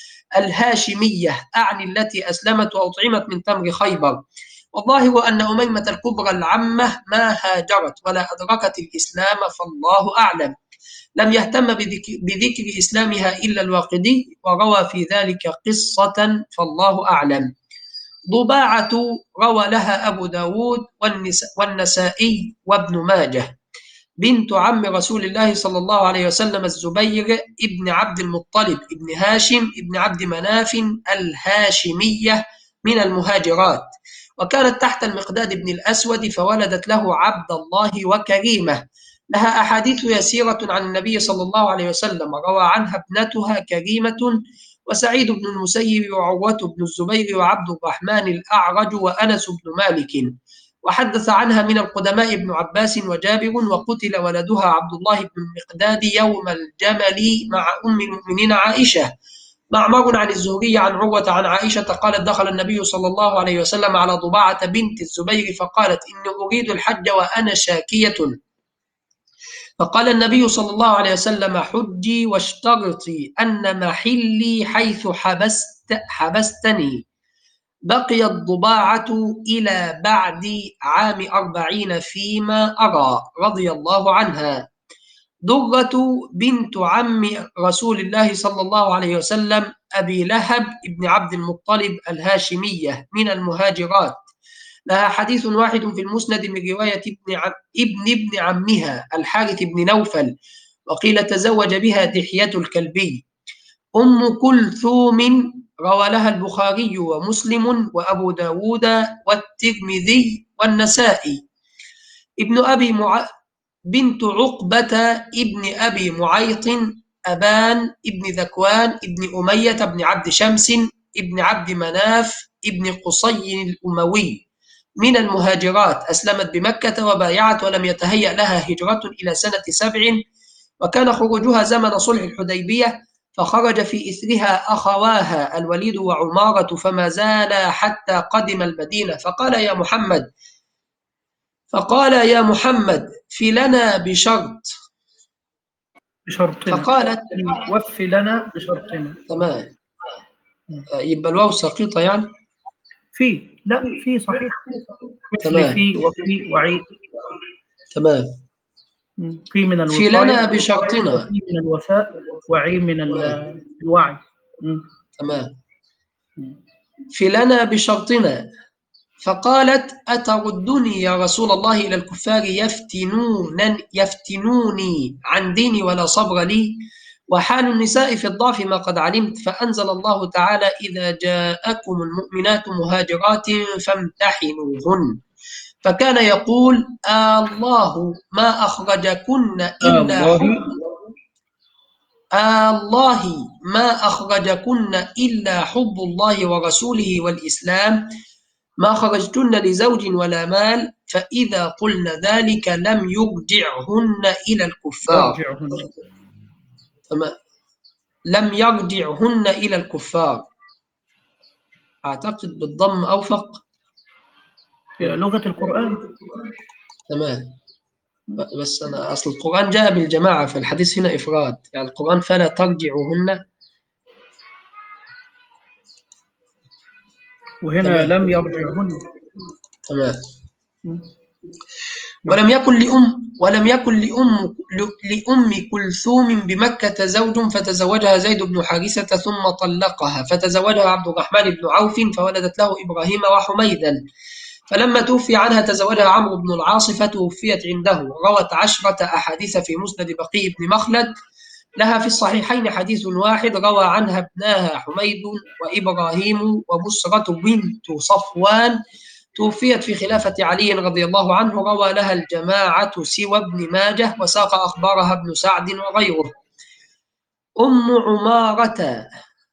الهاشمية أعني التي أسلمت وأطعمت من تمر خيبر. والظاهر أن أميمة الكبرى العمة ما هاجرت ولا أدركت الإسلام فالله أعلم. لم يهتم بذكر إسلامها إلا الواقدي وروى في ذلك قصة فالله أعلم. ضباعة روى لها أبو داود والنسائي وابن ماجه بنت عم رسول الله صلى الله عليه وسلم الزبير ابن عبد المطلب ابن هاشم ابن عبد مناف الهاشمية من المهاجرات وكانت تحت المقداد بن الأسود فولدت له عبد الله وكريمة. لها أحاديث يسيرة عن النبي صلى الله عليه وسلم روى عنها ابنتها كريمة وسعيد بن المسيب وعروة بن الزبير وعبد الرحمن الأعرج وأنس بن مالك. وحدث عنها من القدماء ابن عباس وجابر. وقتل ولدها عبد الله بن المقداد يوم الجمل مع أم المؤمنين عائشة. معمر عن الزهري عن عروة عن عائشة قالت دخل النبي صلى الله عليه وسلم على ضباعة بنت الزبير فقالت إني أريد الحج وأنا شاكية. فقال النبي صلى الله عليه وسلم حجي واشترطي أن محلي حيث حبست حبستني. بقيت ضباعة إلى بعد عام أربعين فيما أرى رضي الله عنها. درة بنت عم رسول الله صلى الله عليه وسلم أبي لهب ابن عبد المطلب الهاشمية من المهاجرات. لها حديث واحد في المسند من رواية ابن, عم ابن ابن عمها الحارث بن نوفل وقيل تزوج بها دحية الكلبي. أم كلثوم روى لها البخاري ومسلم وأبو داود والترمذي والنسائي. ابن أبي مع... بنت عقبة ابن أبي معيط أبان ابن ذكوان ابن أمية بن عبد شمس ابن عبد مناف ابن قصي الأموي من المهاجرات أسلمت بمكة وبايعت ولم يتهيأ لها هجرة إلى سنة سبع وكان خروجها زمن صلح الحديبية فخرج في إثرها أخواها الوليد وعمارة فما زال حتى قدم المدينة فقال يا محمد فقال يا محمد في لنا بشرط بشرطنا فقالت وفي لنا بشرطنا. تمام يبقى الواو سقيطة يعني في لا في صحيح مثل تمام. في وفي وعيد. تمام. في من في الوقاية لنا بشرطنا وفي من الوفاء وعي من الوعي. تمام. في لنا بشرطنا. فقالت أتردني يا رسول الله إلى الكفار يفتنون يفتنوني عن ديني ولا صبر لي وحال النساء في الضعف ما قد علمت فأنزل الله تعالى إذا جاءكم المؤمنات مهاجرات فامتحنوهن فكان يقول آه الله ما أخرجكن إلا آه حب آه الله ما أخرجكن إلا حب الله ورسوله والإسلام ما خرجتن لزوج ولا مال فإذا قلن ذلك لم يرجعهن إلى الكفار يرجعهن. لم يرجعهن إلى الكفار أعتقد بالضم أوفق في لغة القرآن. تمام. ب- بس أنا أصل القرآن جاء بالجماعة، فالحديث هنا إفراد، يعني القرآن فلا ترجعوهن. وهنا تمام لم يرجعهن. تمام. م. نعم. ولم يكن لأم ولم يكن لأم لأم كلثوم بمكة زوج فتزوجها زيد بن حارثة ثم طلقها، فتزوجها عبد الرحمن بن عوف فولدت له إبراهيم وحميدا، فلما توفي عنها تزوجها عمرو بن العاص فتوفيت عنده. روت عشرة أحاديث في مسند بقي بن مخلد، لها في الصحيحين حديث واحد، روى عنها ابناها حميد وإبراهيم وبسرة بنت صفوان، توفيت في خلافة علي رضي الله عنه، روى لها الجماعة سوى ابن ماجه، وساق أخبارها ابن سعد وغيره. أم عمارة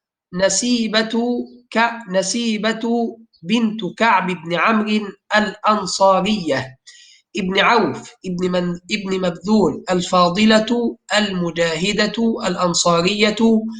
نسيبة ك... نسيبة بنت كعب بن عمرو الأنصارية ابن عوف ابن من ابن مبذول الفاضلة المجاهدة الأنصارية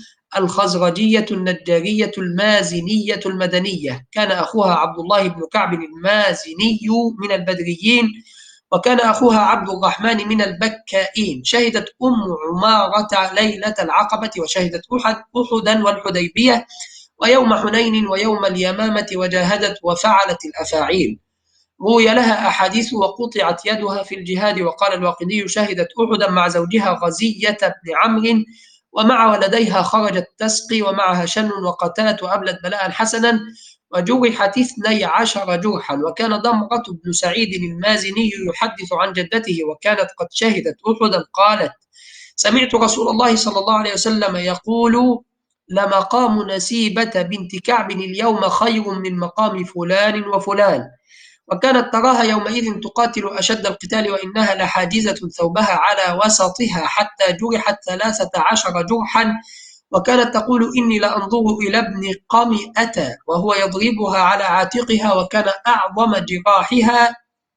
الخزرجية النجارية المازنية المدنية. كان أخوها عبد الله بن كعب المازني من البدريين، وكان أخوها عبد الرحمن من البكائين. شهدت أم عمارة ليلة العقبة، وشهدت أحد أحدا والحديبية ويوم حنين ويوم اليمامة، وجاهدت وفعلت الأفاعيل. روي لها أحاديث وقطعت يدها في الجهاد. وقال الواقدي: شهدت أحدا مع زوجها غزية بن عمرو، ومع ولديها خرجت تسقي، ومعها شن وقتلت وأبلت بلاء حسنا، وجرحت اثني عشر جرحا. وكان ضمرة بن سعيد المازني يحدث عن جدته وكانت قد شهدت أحدا قالت: سمعت رسول الله صلى الله عليه وسلم يقول: لمقام نسيبة بنت كعب اليوم خير من مقام فلان وفلان. وكانت تراها يومئذ تقاتل أشد القتال، وإنها لحاجزة ثوبها على وسطها حتى جرحت ثلاثة عشر جرحا. وكانت تقول: إني لأنظر إلى ابن قمئة وهو يضربها على عاتقها، وكان أعظم جراحها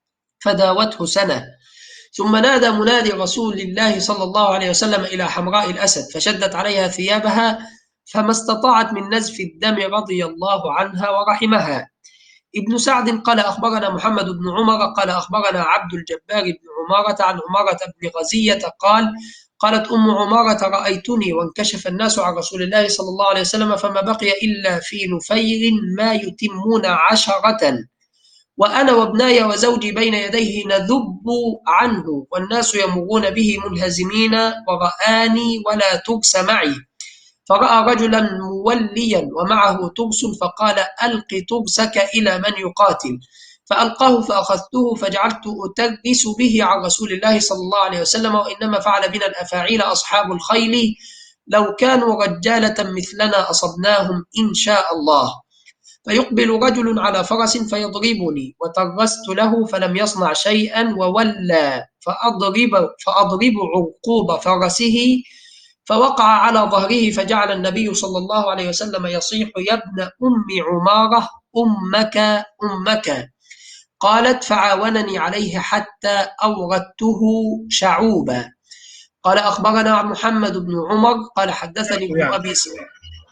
فداوته سنة. ثم نادى منادي رسول الله صلى الله عليه وسلم إلى حمراء الأسد، فشدت عليها ثيابها فما استطاعت من نزف الدم، رضي الله عنها ورحمها. ابن سعد قال: أخبرنا محمد بن عمر قال أخبرنا عبد الجبار بن عمارة عن عمارة بن غزية قال: قالت أم عمارة: رأيتني وانكشف الناس عن رسول الله صلى الله عليه وسلم، فما بقي إلا في نفير ما يتمون عشرة، وأنا وابناي وزوجي بين يديه نذب عنه، والناس يمرون به منهزمين، ورآني ولا تبس معي. فرأى رجلا موليا ومعه ترس، فقال: ألق ترسك إلى من يقاتل. فألقاه فأخذته فجعلت أترس به عن رسول الله صلى الله عليه وسلم. وإنما فعل بنا الأفاعيل أصحاب الخيل، لو كانوا رجالة مثلنا أصبناهم إن شاء الله. فيقبل رجل على فرس فيضربني، وترست له فلم يصنع شيئا، وولى فأضرب, فأضرب عرقوب فرسه، فوقع على ظهره، فجعل النبي صلى الله عليه وسلم يصيح: يا ابن أم عمارة، أمك أمك. قالت: فعاونني عليه حتى أوردته شعوبا. قال: أخبرنا محمد بن عمر قال حدثني ابن يعني أبي سعيد.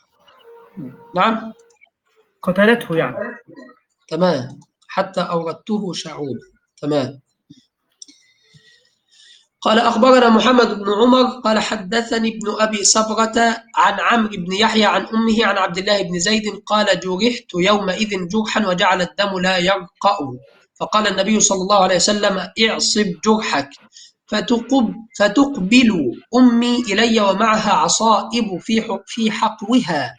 نعم قتلته يعني. تمام. حتى أوردته شعوبا. تمام. قال: أخبرنا محمد بن عمر قال حدثني ابن أبي صبغة عن عمرو بن يحيى عن أمه عن عبد الله بن زيد قال: جرحت يومئذ جرحا وجعل الدم لا يرقأ، فقال النبي صلى الله عليه وسلم: اعصب جرحك. فتقب فتقبل أمي إلي ومعها عصائب في في حقوها،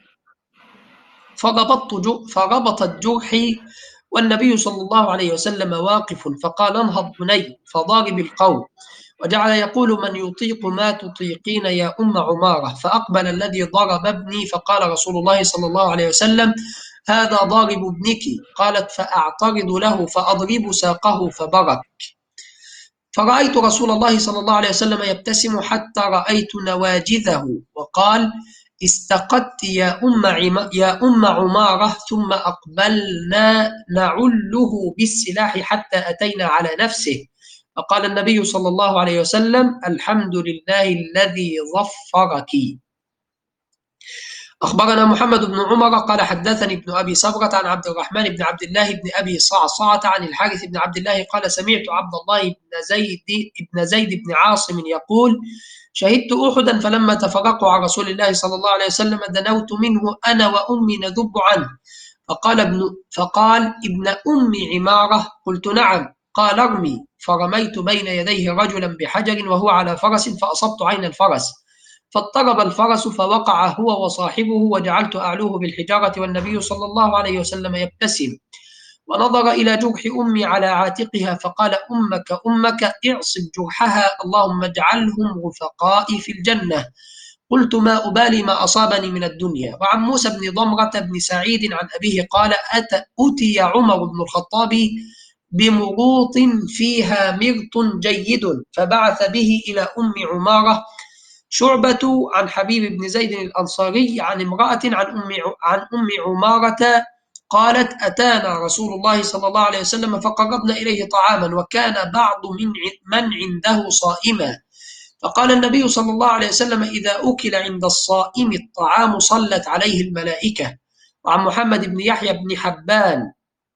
فربطت فربطت جرحي، والنبي صلى الله عليه وسلم واقف، فقال: انهض بني. فضارب القوم، وجعل يقول: من يطيق ما تطيقين يا أم عمارة. فأقبل الذي ضرب ابني، فقال رسول الله صلى الله عليه وسلم: هذا ضارب ابنك. قالت: فأعترض له فأضرب ساقه فبرك. فرأيت رسول الله صلى الله عليه وسلم يبتسم حتى رأيت نواجذه، وقال: استقدت يا أم عم... يا أم عمارة. ثم أقبلنا نعله بالسلاح حتى أتينا على نفسه، فقال النبي صلى الله عليه وسلم: الحمد لله الذي ظفرك. أخبرنا محمد بن عمر قال حدثني ابن أبي صبغة عن عبد الرحمن بن عبد الله بن أبي صعصعة عن الحارث بن عبد الله قال سمعت عبد الله بن زيد بن زيد بن عاصم يقول شهدت أحدا فلما تفرقوا عن رسول الله صلى الله عليه وسلم دنوت منه أنا وأمي نذب عنه فقال ابن فقال ابن أم عمارة قلت نعم قال ارمي فرميت بين يديه رجلا بحجر وهو على فرس فأصبت عين الفرس فاضطرب الفرس فوقع هو وصاحبه وجعلت أعلوه بالحجارة والنبي صلى الله عليه وسلم يبتسم ونظر إلى جرح أمي على عاتقها فقال أمك أمك اعصب جرحها اللهم اجعلهم رفقائي في الجنة قلت ما أبالي ما أصابني من الدنيا. وعن موسى بن ضمرة بن سعيد عن أبيه قال أتى أتي عمر بن الخطاب بمروط فيها مرط جيد فبعث به إلى أم عمارة شعبة عن حبيب بن زيد الأنصاري عن امرأة عن أم عن أم عمارة قالت أتانا رسول الله صلى الله عليه وسلم فقربنا إليه طعاما وكان بعض من من عنده صائما فقال النبي صلى الله عليه وسلم إذا أكل عند الصائم الطعام صلت عليه الملائكة. وعن محمد بن يحيى بن حبان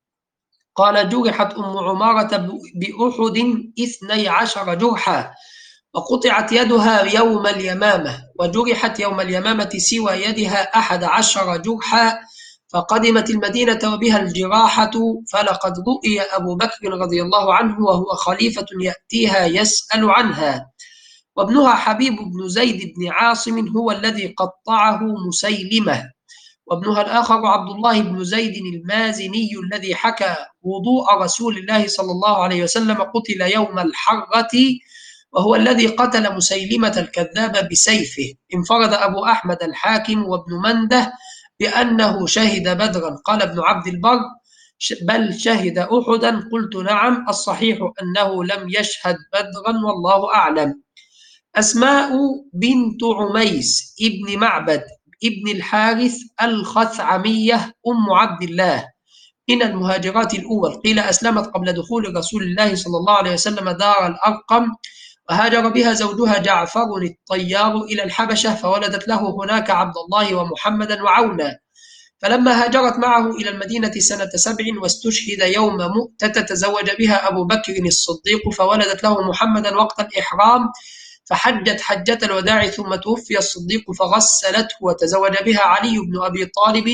قال جرحت أم عمارة بأحد اثني عشر جرحا وقطعت يدها يوم اليمامة وجرحت يوم اليمامة سوى يدها أحد عشر جرحا فقدمت المدينة وبها الجراحة فلقد رؤي أبو بكر رضي الله عنه وهو خليفة يأتيها يسأل عنها وابنها حبيب بن زيد بن عاصم هو الذي قطعه مسيلمة وابنها الآخر عبد الله بن زيد المازني الذي حكى وضوء رسول الله صلى الله عليه وسلم قتل يوم الحرة وهو الذي قتل مسيلمة الكذاب بسيفه. انفرد أبو أحمد الحاكم وابن منده بأنه شهد بدرا قال ابن عبد البر بل شهد أحدا قلت نعم الصحيح أنه لم يشهد بدرا والله أعلم. أسماء بنت عميس ابن معبد ابن الحارث الخثعمية أم عبد الله من المهاجرات الأول قيل أسلمت قبل دخول رسول الله صلى الله عليه وسلم دار الأرقم وهاجر بها زوجها جعفر الطيار إلى الحبشة فولدت له هناك عبد الله ومحمدا وعونا فلما هاجرت معه إلى المدينة سنة سبع واستشهد يوم مؤتة تزوج بها أبو بكر الصديق فولدت له محمدا وقت الإحرام فحجت حجة الوداع ثم توفي الصديق فغسلته وتزوج بها علي بن أبي طالب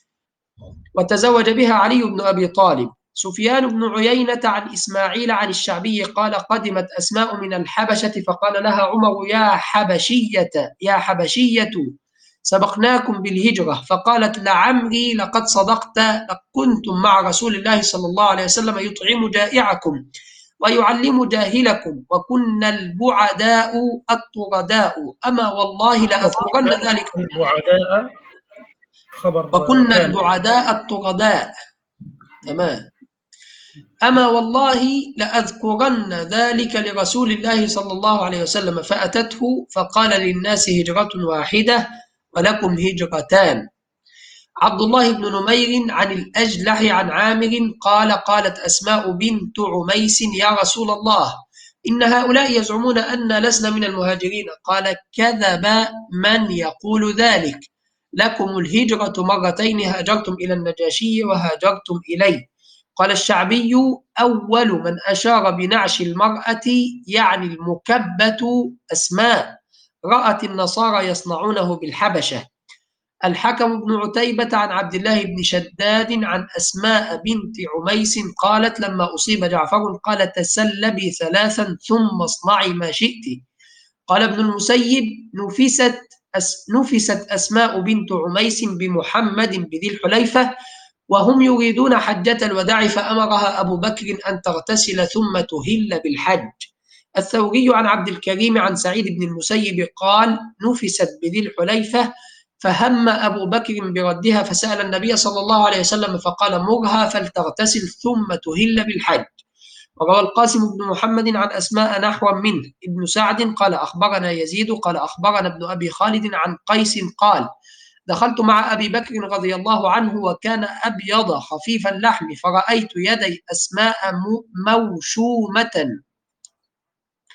وتزوج بها علي بن أبي طالب. سفيان بن عيينة عن إسماعيل عن الشعبي قال قدمت أسماء من الحبشة فقال لها عمر يا حبشية يا حبشية سبقناكم بالهجرة فقالت لعمري لقد صدقت كنتم مع رسول الله صلى الله عليه وسلم يطعم جائعكم ويعلم جاهلكم وكنا البعداء الطرداء أما والله لأذكرن ذلك البعداء خبر وكنا كان. البعداء الطرداء تمام أما والله لأذكرن ذلك لرسول الله صلى الله عليه وسلم فأتته فقال للناس هجرة واحدة ولكم هجرتان. عبد الله بن نمير عن الأجلح عن عامر قال قالت أسماء بنت عميس يا رسول الله إن هؤلاء يزعمون أن لسنا من المهاجرين قال كذب من يقول ذلك لكم الهجرة مرتين هاجرتم إلى النجاشي وهاجرتم إليه. قال الشعبي أول من أشار بنعش المرأة يعني المكبة أسماء رأت النصارى يصنعونه بالحبشة. الحكم بن عتيبة عن عبد الله بن شداد عن أسماء بنت عميس قالت لما أصيب جعفر قال تسلبي ثلاثا ثم اصنعي ما شئت. قال ابن المسيب نفست, أس نفست أسماء بنت عميس بمحمد بذي الحليفة وهم يريدون حجة الوداع فأمرها أبو بكر أن تغتسل ثم تهل بالحج. الثوري عن عبد الكريم عن سعيد بن المسيب قال نفست بذي الحليفة فهم أبو بكر بردها فسأل النبي صلى الله عليه وسلم فقال مرها فلتغتسل ثم تهل بالحج. وروى القاسم بن محمد عن أسماء نحو منه. ابن سعد قال أخبرنا يزيد قال أخبرنا ابن أبي خالد عن قيس قال دخلت مع أبي بكر رضي الله عنه وكان أبيض خفيف اللحم فرأيت يدي أسماء موشومة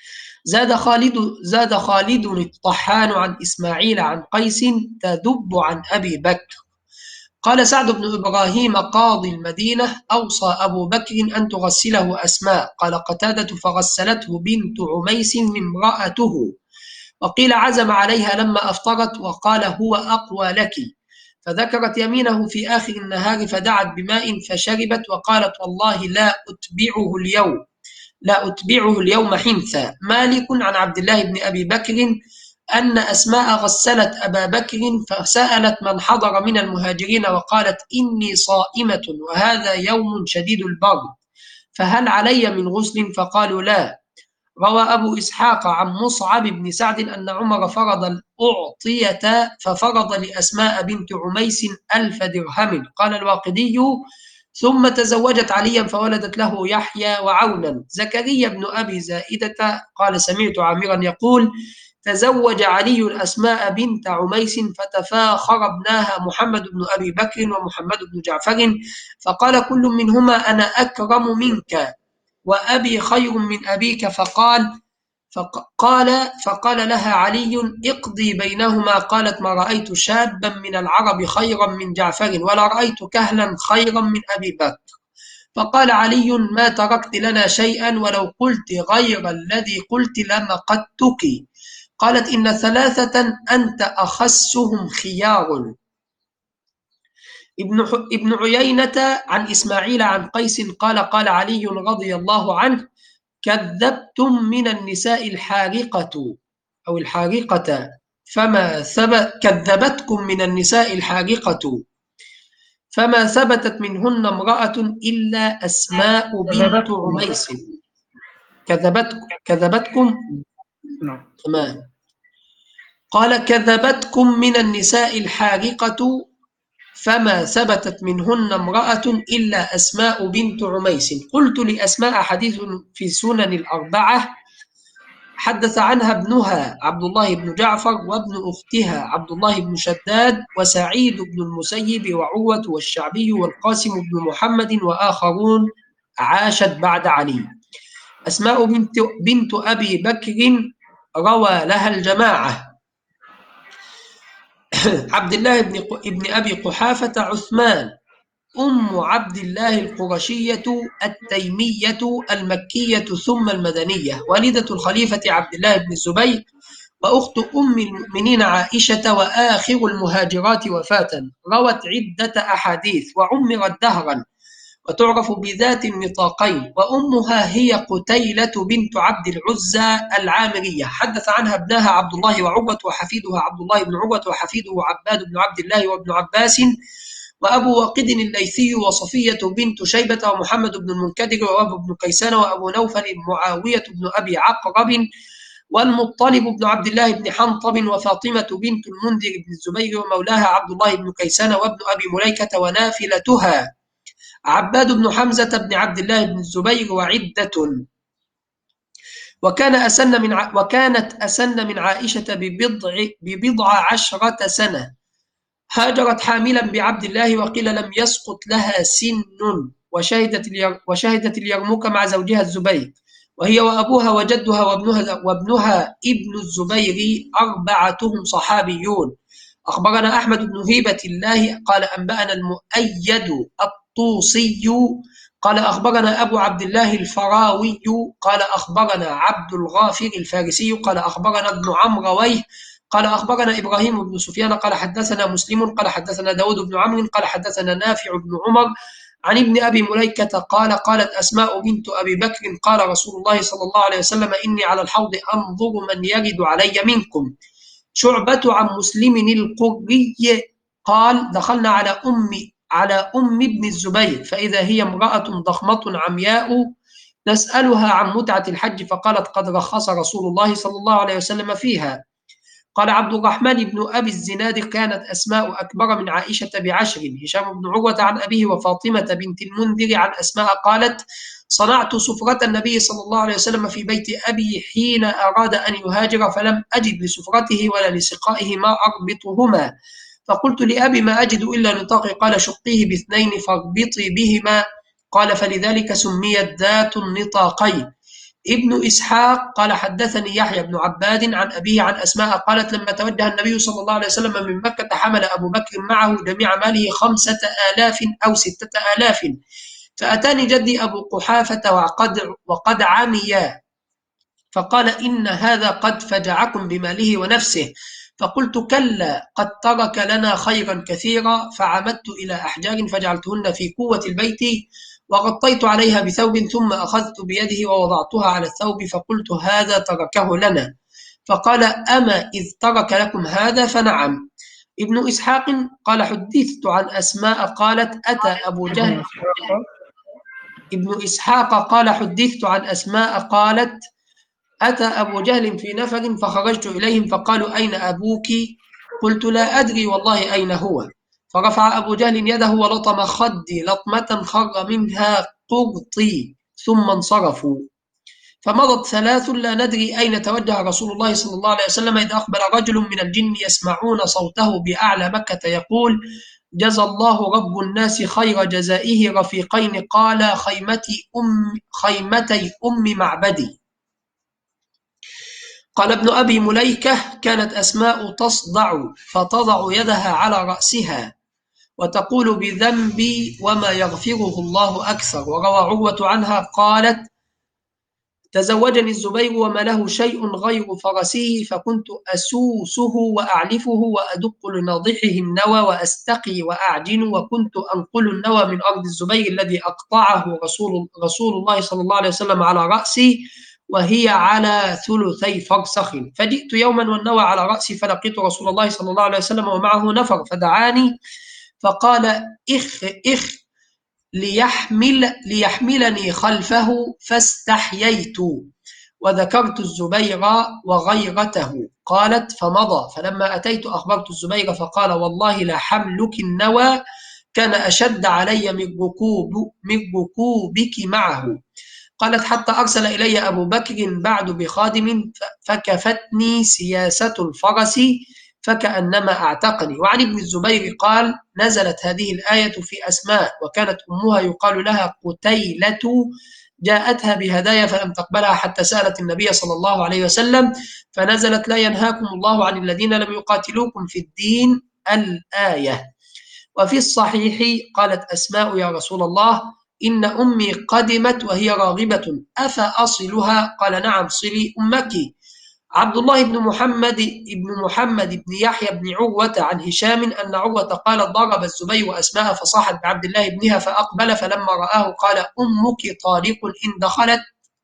زاد خالد زاد خالد الطحان عن إسماعيل عن قيس تذب عن أبي بكر. قال سعد بن إبراهيم قاضي المدينة: أوصى أبو بكر أن تغسله أسماء. قال قتادة: فغسلته بنت عميس امرأته. وقيل عزم عليها لما أفطرت وقال: هو أقوى لك. فذكرت يمينه في آخر النهار فدعت بماء فشربت وقالت: والله لا أتبعه اليوم لا أتبعه اليوم حنثا. مالك عن عبد الله بن أبي بكر أن أسماء غسلت أبا بكر فسألت من حضر من المهاجرين وقالت: إني صائمة وهذا يوم شديد البرد فهل علي من غسل؟ فقالوا: لا. روى أبو إسحاق عن مصعب بن سعد أن عمر فرض الأعطية ففرض لأسماء بنت عميس ألف درهم. قال الواقدي: ثم تزوجت عليا فولدت له يحيى وعونا. زكريا بن أبي زائدة قال: سمعت عامرا يقول: تزوج علي الأسماء بنت عميس فتفاخر ابناها محمد بن أبي بكر ومحمد بن جعفر فقال كل منهما: أنا أكرم منك وأبي خير من أبيك. فقال فقال فقال لها علي: اقضي بينهما. قالت: ما رأيت شابا من العرب خيرا من جعفر ولا رأيت كهلا خيرا من أبي بكر. فقال علي: ما تركت لنا شيئا ولو قلت غير الذي قلت لمقتك. قالت: إن ثلاثة أنت أخسهم خيار. ابن ابن عيينة عن إسماعيل عن قيس قال: قال علي رضي الله عنه: كذبتم من النساء الحارقة أو الحارقة فما ثبت كذبتكم من النساء الحارقة فما ثبتت منهن امرأة إلا أسماء بنت عميس. كذبتكم كذبتكم نعم. تمام. قال: كذبتكم من النساء الحارقة فما ثبتت منهن امرأة إلا أسماء بنت عميس. قلت لأسماء: حديث في سنن الأربعة حدث عنها ابنها عبد الله بن جعفر وابن أختها عبد الله بن شداد وسعيد بن المسيب وعروة والشعبي والقاسم بن محمد وآخرون عاشت بعد علي. أسماء بنت, بنت أبي بكر روى لها الجماعة: عبد الله بن, ابن أبي قحافة عثمان، أم عبد الله القرشية التيمية المكية ثم المدنية، والدة الخليفة عبد الله بن الزبير، وأخت أم المؤمنين عائشة، وآخر المهاجرات وفاة. روت عدة أحاديث وعمرت دهرا وتعرف بذات النطاقين. وأمها هي قتيلة بنت عبد العزى العامرية. حدث عنها ابنها عبد الله وعروة وحفيدها عبد الله بن عروة وحفيده عباد بن عبد الله وابن عباس وأبو واقد الليثي وصفية بنت شيبة ومحمد بن المنكدر وأبو بن كيسان وأبو نوفل معاوية بن أبي عقرب والمطلب بن عبد الله بن حنطب وفاطمة بنت المنذر بن الزبير ومولاها عبد الله بن كيسان وابن أبي مليكة ونافلتها عباد بن حمزة بن عبد الله بن الزبير وعدة. وكان أسن من ع... وكانت أسن من عائشة ببضع, ببضع عشرة سنة. هاجرت حاملا بعبد الله وقيل لم يسقط لها سن. وشهدت, الير... وشهدت اليرموك مع زوجها الزبير، وهي وأبوها وجدها وابنها, وابنها ابن الزبير أربعتهم صحابيون. أخبرنا أحمد بن هيبة الله قال أنبأنا المؤيد الطوسي قال أخبرنا أبو عبد الله الفراوي قال أخبرنا عبد الغافر الفارسي قال أخبرنا ابن عمرويه قال أخبرنا إبراهيم بن سفيان قال حدثنا مسلم قال حدثنا داود بن عمرو قال حدثنا نافع بن عمر عن ابن أبي مليكة قال قالت أسماء بنت أبي بكر قال رسول الله صلى الله عليه وسلم: إني على الحوض أنظر من يرد علي منكم. شعبة عن مسلم القري قال: دخلنا على أم على أم ابن الزبير فإذا هي امرأة ضخمة عمياء نسألها عن متعة الحج فقالت: قد رخص رسول الله صلى الله عليه وسلم فيها. قال عبد الرحمن بن أبي الزناد: كانت أسماء أكبر من عائشة بعشر. هشام بن عروة عن أبيه وفاطمة بنت المنذر عن أسماء قالت: صنعت سفرة النبي صلى الله عليه وسلم في بيت أبي حين أراد أن يهاجر فلم أجد لسفرته ولا لسقائه ما أربطهما، فقلت لأبي: ما أجد إلا نطاقي. قال: شقيه باثنين فاربطي بهما. قال: فلذلك سميت ذات النطاقين. ابن إسحاق قال حدثني يحيى بن عباد عن أبيه عن أسماء قالت لما توجه النبي صلى الله عليه وسلم من مكة حمل أبو بكر معه جميع ماله خمسة آلاف أو ستة آلاف، فأتاني جدي أبو قحافة وقد, وقد عمي، فقال إن هذا قد فجعكم بماله ونفسه، فقلت كلا قد ترك لنا خيرا كثيرا، فعمدت إلى أحجار فجعلتهن في قوة البيت وغطيت عليها بثوب، ثم أخذت بيده ووضعتها على الثوب فقلت هذا تركه لنا، فقال أما إذ ترك لكم هذا فنعم. ابن إسحاق قال حدثت عن أسماء قالت أتى أبو جهل. ابن إسحاق ابن إسحاق قال حدثت عن أسماء قالت أتى أبو جهل في نفر فخرجت إليهم فقالوا أين أبوك؟ قلت لا أدري والله أين هو، فرفع أبو جهل يده ولطم خدي لطمة خر منها قرطي ثم انصرفوا. فمضت ثلاث لا ندري أين توجه رسول الله صلى الله عليه وسلم إذ أقبل رجل من الجن يسمعون صوته بأعلى مكة يقول جزى الله رب الناس خير جزائه رفيقين قال خيمتي أم خيمتي أم معبدي. قال ابن أبي مليكة كانت أسماء تصدع فتضع يدها على رأسها وتقول بذنبي وما يغفره الله أكثر. وروى عروة عنها قالت تزوجني الزبير وما له شيء غير فرسه، فكنت أسوسه وأعلفه وأدق لناضحه النوى وأستقي وأعجن، وكنت أنقل النوى من أرض الزبير الذي أقطعه رسول, رسول الله صلى الله عليه وسلم على رأسي وهي على ثلثي فرسخ. فجئت يوما والنوى على رأسي فلقيت رسول الله صلى الله عليه وسلم ومعه نفر فدعاني فقال إخ إخ ليحمل ليحملني خلفه فاستحييت وذكرت الزبير وغيرته. قالت فمضى، فلما أتيت أخبرت الزبير فقال والله لحملك النوى كان أشد علي من ركوب من ركوبك معه. قالت حتى أرسل إلي أبو بكر بعد بخادم فكفتني سياسة الفرس فكأنما أعتقني. وعن ابن الزبير قال نزلت هذه الآية في أسماء وكانت أمها يقال لها قتيلة، جاءتها بهدايا فلم تقبلها حتى سألت النبي صلى الله عليه وسلم فنزلت لا ينهاكم الله عن الذين لم يقاتلوكم في الدين الآية. وفي الصحيح قالت أسماء يا رسول الله إن أمي قدمت وهي راغبة أفأصلها؟ قال نعم صلي أمك. عبد الله بن محمد بن محمد بن يحيى بن عروة عن هشام أن عروة قال ضرب الزبير وأسماء فصاحت بعبد الله ابنها فأقبل فلما رآه قال أمك طالق إن دخلت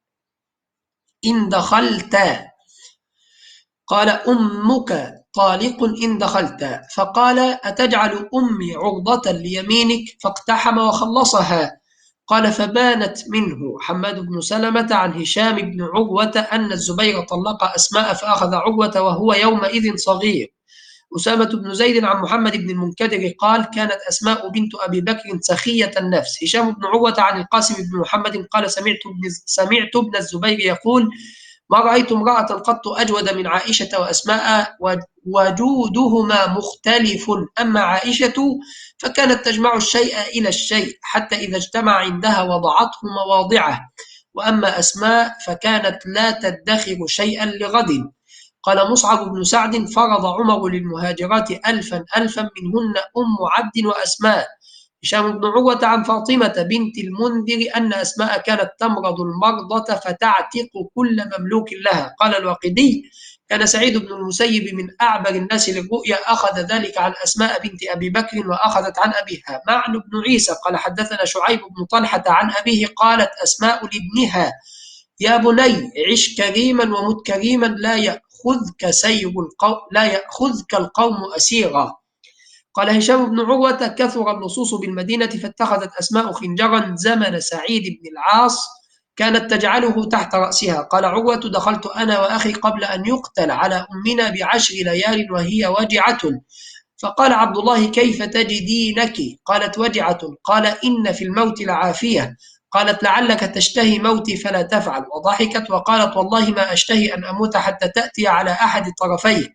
إن دخلت قال أمك طالق إن دخلت، فقال أتجعل أمي عرضة ليمينك؟ فاقتحم وخلصها. قال فبانت منه حماد بن سلمة عن هشام بن عروة أن الزبير طلق أسماء فأخذ عروة وهو يومئذ صغير. أسامة بن زيد عن محمد بن المنكدر قال كانت أسماء بنت أبي بكر سخية النفس. هشام بن عروة عن القاسم بن محمد قال سمعت ابن, سمعت ابن الزبير يقول ما رأيت امرأة قط أجود من عائشة وأسماء وجودهما مختلف، أما عائشة فكانت تجمع الشيء إلى الشيء حتى إذا اجتمع عندها وضعته مواضعه، وأما أسماء فكانت لا تدخر شيئا لغد. قال مصعب بن سعد فرض عمر للمهاجرات ألفا ألفا منهن أم عبد وأسماء. هشام بن عروة عن فاطمة بنت المنذر أن أسماء كانت تمرض المرضة فتعتق كل مملوك لها. قال الواقدي كان سعيد بن المسيب من أعبر الناس للرؤيا أخذ ذلك عن أسماء بنت أبي بكر وأخذت عن أبيها. معن بن عيسى قال حدثنا شعيب بن طلحة عن أبيه قالت أسماء لابنها يا بني عش كريما ومت كريما لا يأخذك سير القوم لا يأخذك القوم أسيرا. قال هشام بن عروة كثر اللصوص بالمدينة فاتخذت أسماء خنجرا زمن سعيد بن العاص كانت تجعله تحت رأسها. قال عروة دخلت أنا وأخي قبل أن يقتل على أمنا بعشر ليال وهي وجعة، فقال عبد الله كيف تجدينك؟ قالت وجعة. قال إن في الموت لعافية. قالت لعلك تشتهي موتي فلا تفعل، وضحكت وقالت والله ما أشتهي أن أموت حتى تأتي على أحد طرفيك،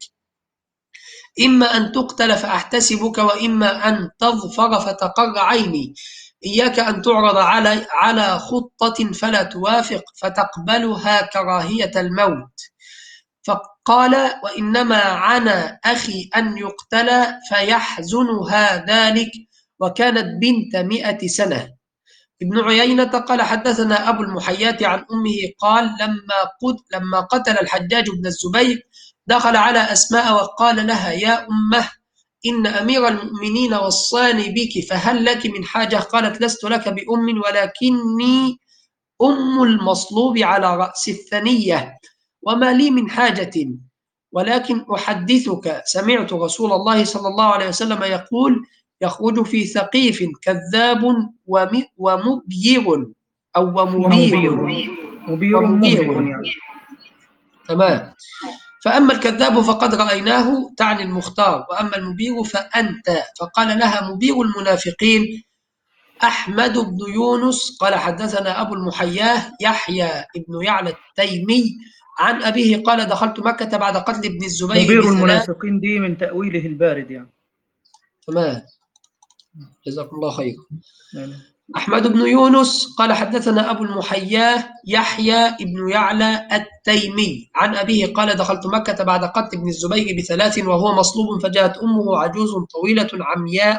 إما أن تقتل فأحتسبك وإما أن تظفر فتقر عيني. إياك أن تعرض على على خطة فلا توافق فتقبلها كراهية الموت. فقال وإنما عنا أخي أن يقتل فيحزنها ذلك، وكانت بنت مئة سنة. ابن عيينة قال حدثنا أبو المحيات عن أمه قال لما قد لما قتل الحجاج بن الزبير دخل على أسماء وقال لها يا أمه إن أمير المؤمنين وصاني بك فهل لك من حاجة؟ قالت لست لك بأم ولكني أم المصلوب على رأس الثنية وما لي من حاجة، ولكن أحدثك سمعت رسول الله صلى الله عليه وسلم يقول يخرج في ثقيف كذاب ومبير أو ومبير مبير ومبير مبهر يعني. تمام. فأما الكذاب فقد رأيناه تعني المختار، وأما المبير فأنت. فقال لها مبير المنافقين أحمد بن يونس قال حدثنا أبو المحياه يحيى بن يعلى التيمي عن أبيه قال دخلت مكة بعد قتل ابن الزبير مبير بثلاث. المنافقين دي من تأويله البارد يعني. تمام، جزاكم الله خير. يعني. أحمد بن يونس قال حدثنا أبو المحياه يحيى بن يعلى التيمي عن أبيه قال دخلت مكة بعد قتل ابن الزبير بثلاث وهو مصلوب، فجاءت أمه عجوز طويلة عمياء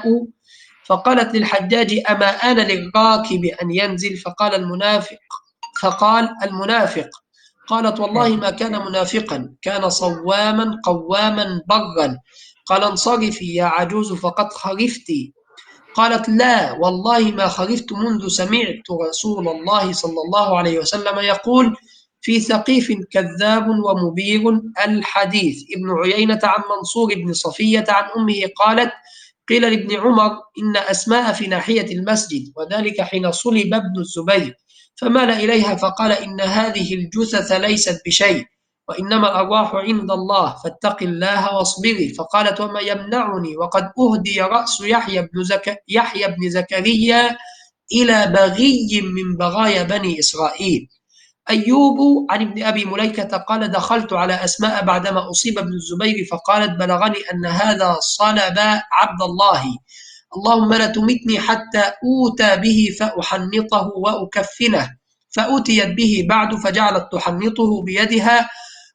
فقالت للحجاج أما آن للراكب أن ينزل؟ فقال المنافق فقال المنافق قالت والله ما كان منافقا، كان صواما قواما برا. قال انصرفي يا عجوز فقد خرفتي. قالت لا والله ما خرفت منذ سمعت رسول الله صلى الله عليه وسلم يقول في ثقيف كذاب ومبير. الحديث. ابن عيينة عن منصور بن صفية عن أمه قالت قيل لابن عمر إن أسماء في ناحية المسجد، وذلك حين صلب ابن الزبير، فمال إليها فقال إن هذه الجثث ليست بشيء وإنما الأرواح عند الله فاتق الله واصبري. فقالت وما يمنعني وقد أهدي رأس يحيى بن, زك... يحيى بن زكريا إلى بغي من بغايا بني إسرائيل. أيوب عن ابن أبي مليكة قال دخلت على أسماء بعدما أصيب ابن الزبير فقالت بلغني أن هذا صلب عبد الله، اللهم لا تمتني حتى أوتى به فأحنطه وأكفنه. فأتيت به بعد فجعلت تحنطه بيدها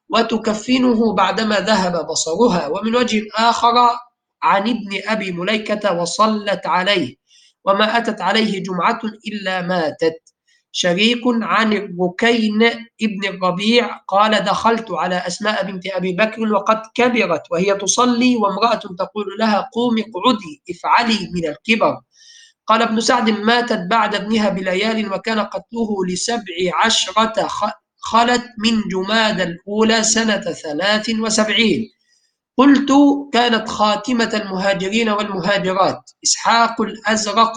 وتكفنه بعدما ذهب بصرها. ومن وجه آخر عن ابن أبي مليكة وصلت عليه وما أتت عليه جمعة إلا ماتت. شريك عن الركين ابن الربيع قال دخلت على أسماء بنت أبي بكر وقد كبرت وهي تصلي وامرأة تقول لها قومي اقعدي افعلي من الكبر. قال ابن سعد ماتت بعد ابنها بليال وكان قتله لسبع عشرة خلت من جماد الأولى سنة ثلاث وسبعين. قلت كانت خاتمة المهاجرين والمهاجرات. إسحاق الأزرق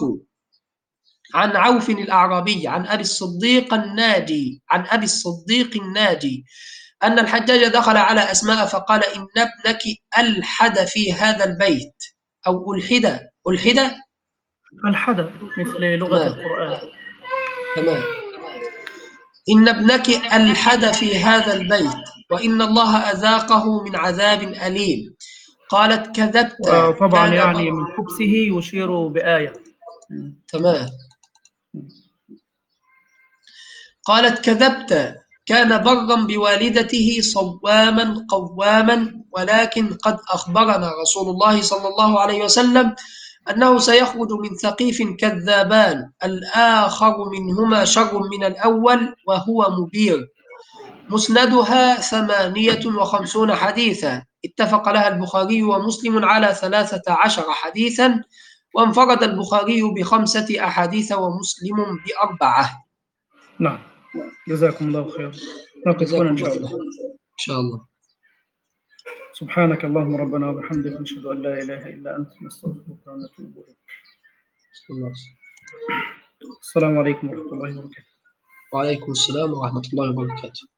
عن عوف الأعرابي عن أبي الصديق الناجي عن أبي الصديق الناجي أن الحجاج دخل على أسماء فقال إن ابنك ألحد في هذا البيت أو ألحد ألحد الحدث مثل لغة تمام. القرآن. تمام. إن ابنك ألحد في هذا البيت وإن الله أذاقه من عذاب أليم. قالت كذبت. وطبعا كان يعني بر- من خبثه يشير بآية. تمام. قالت كذبت كان برا بوالدته صواما قواما، ولكن قد أخبرنا رسول الله صلى الله عليه وسلم أنه سيخرج من ثقيف كذابان، الآخر منهما شر من الأول وهو مبير. مسندها ثمانية وخمسون حديثا، اتفق لها البخاري ومسلم على ثلاثة عشر حديثا، وانفرد البخاري بخمسة أحاديث ومسلم بأربعة. نعم، جزاكم الله خير. نقف هنا إن شاء الله. إن شاء الله. سبحانك اللهم ربنا وبحمدك نشهد أن لا إله إلا أنت نستغفرك ونتوب إليك. السلام عليكم ورحمة الله وبركاته. وعليكم السلام ورحمة الله وبركاته.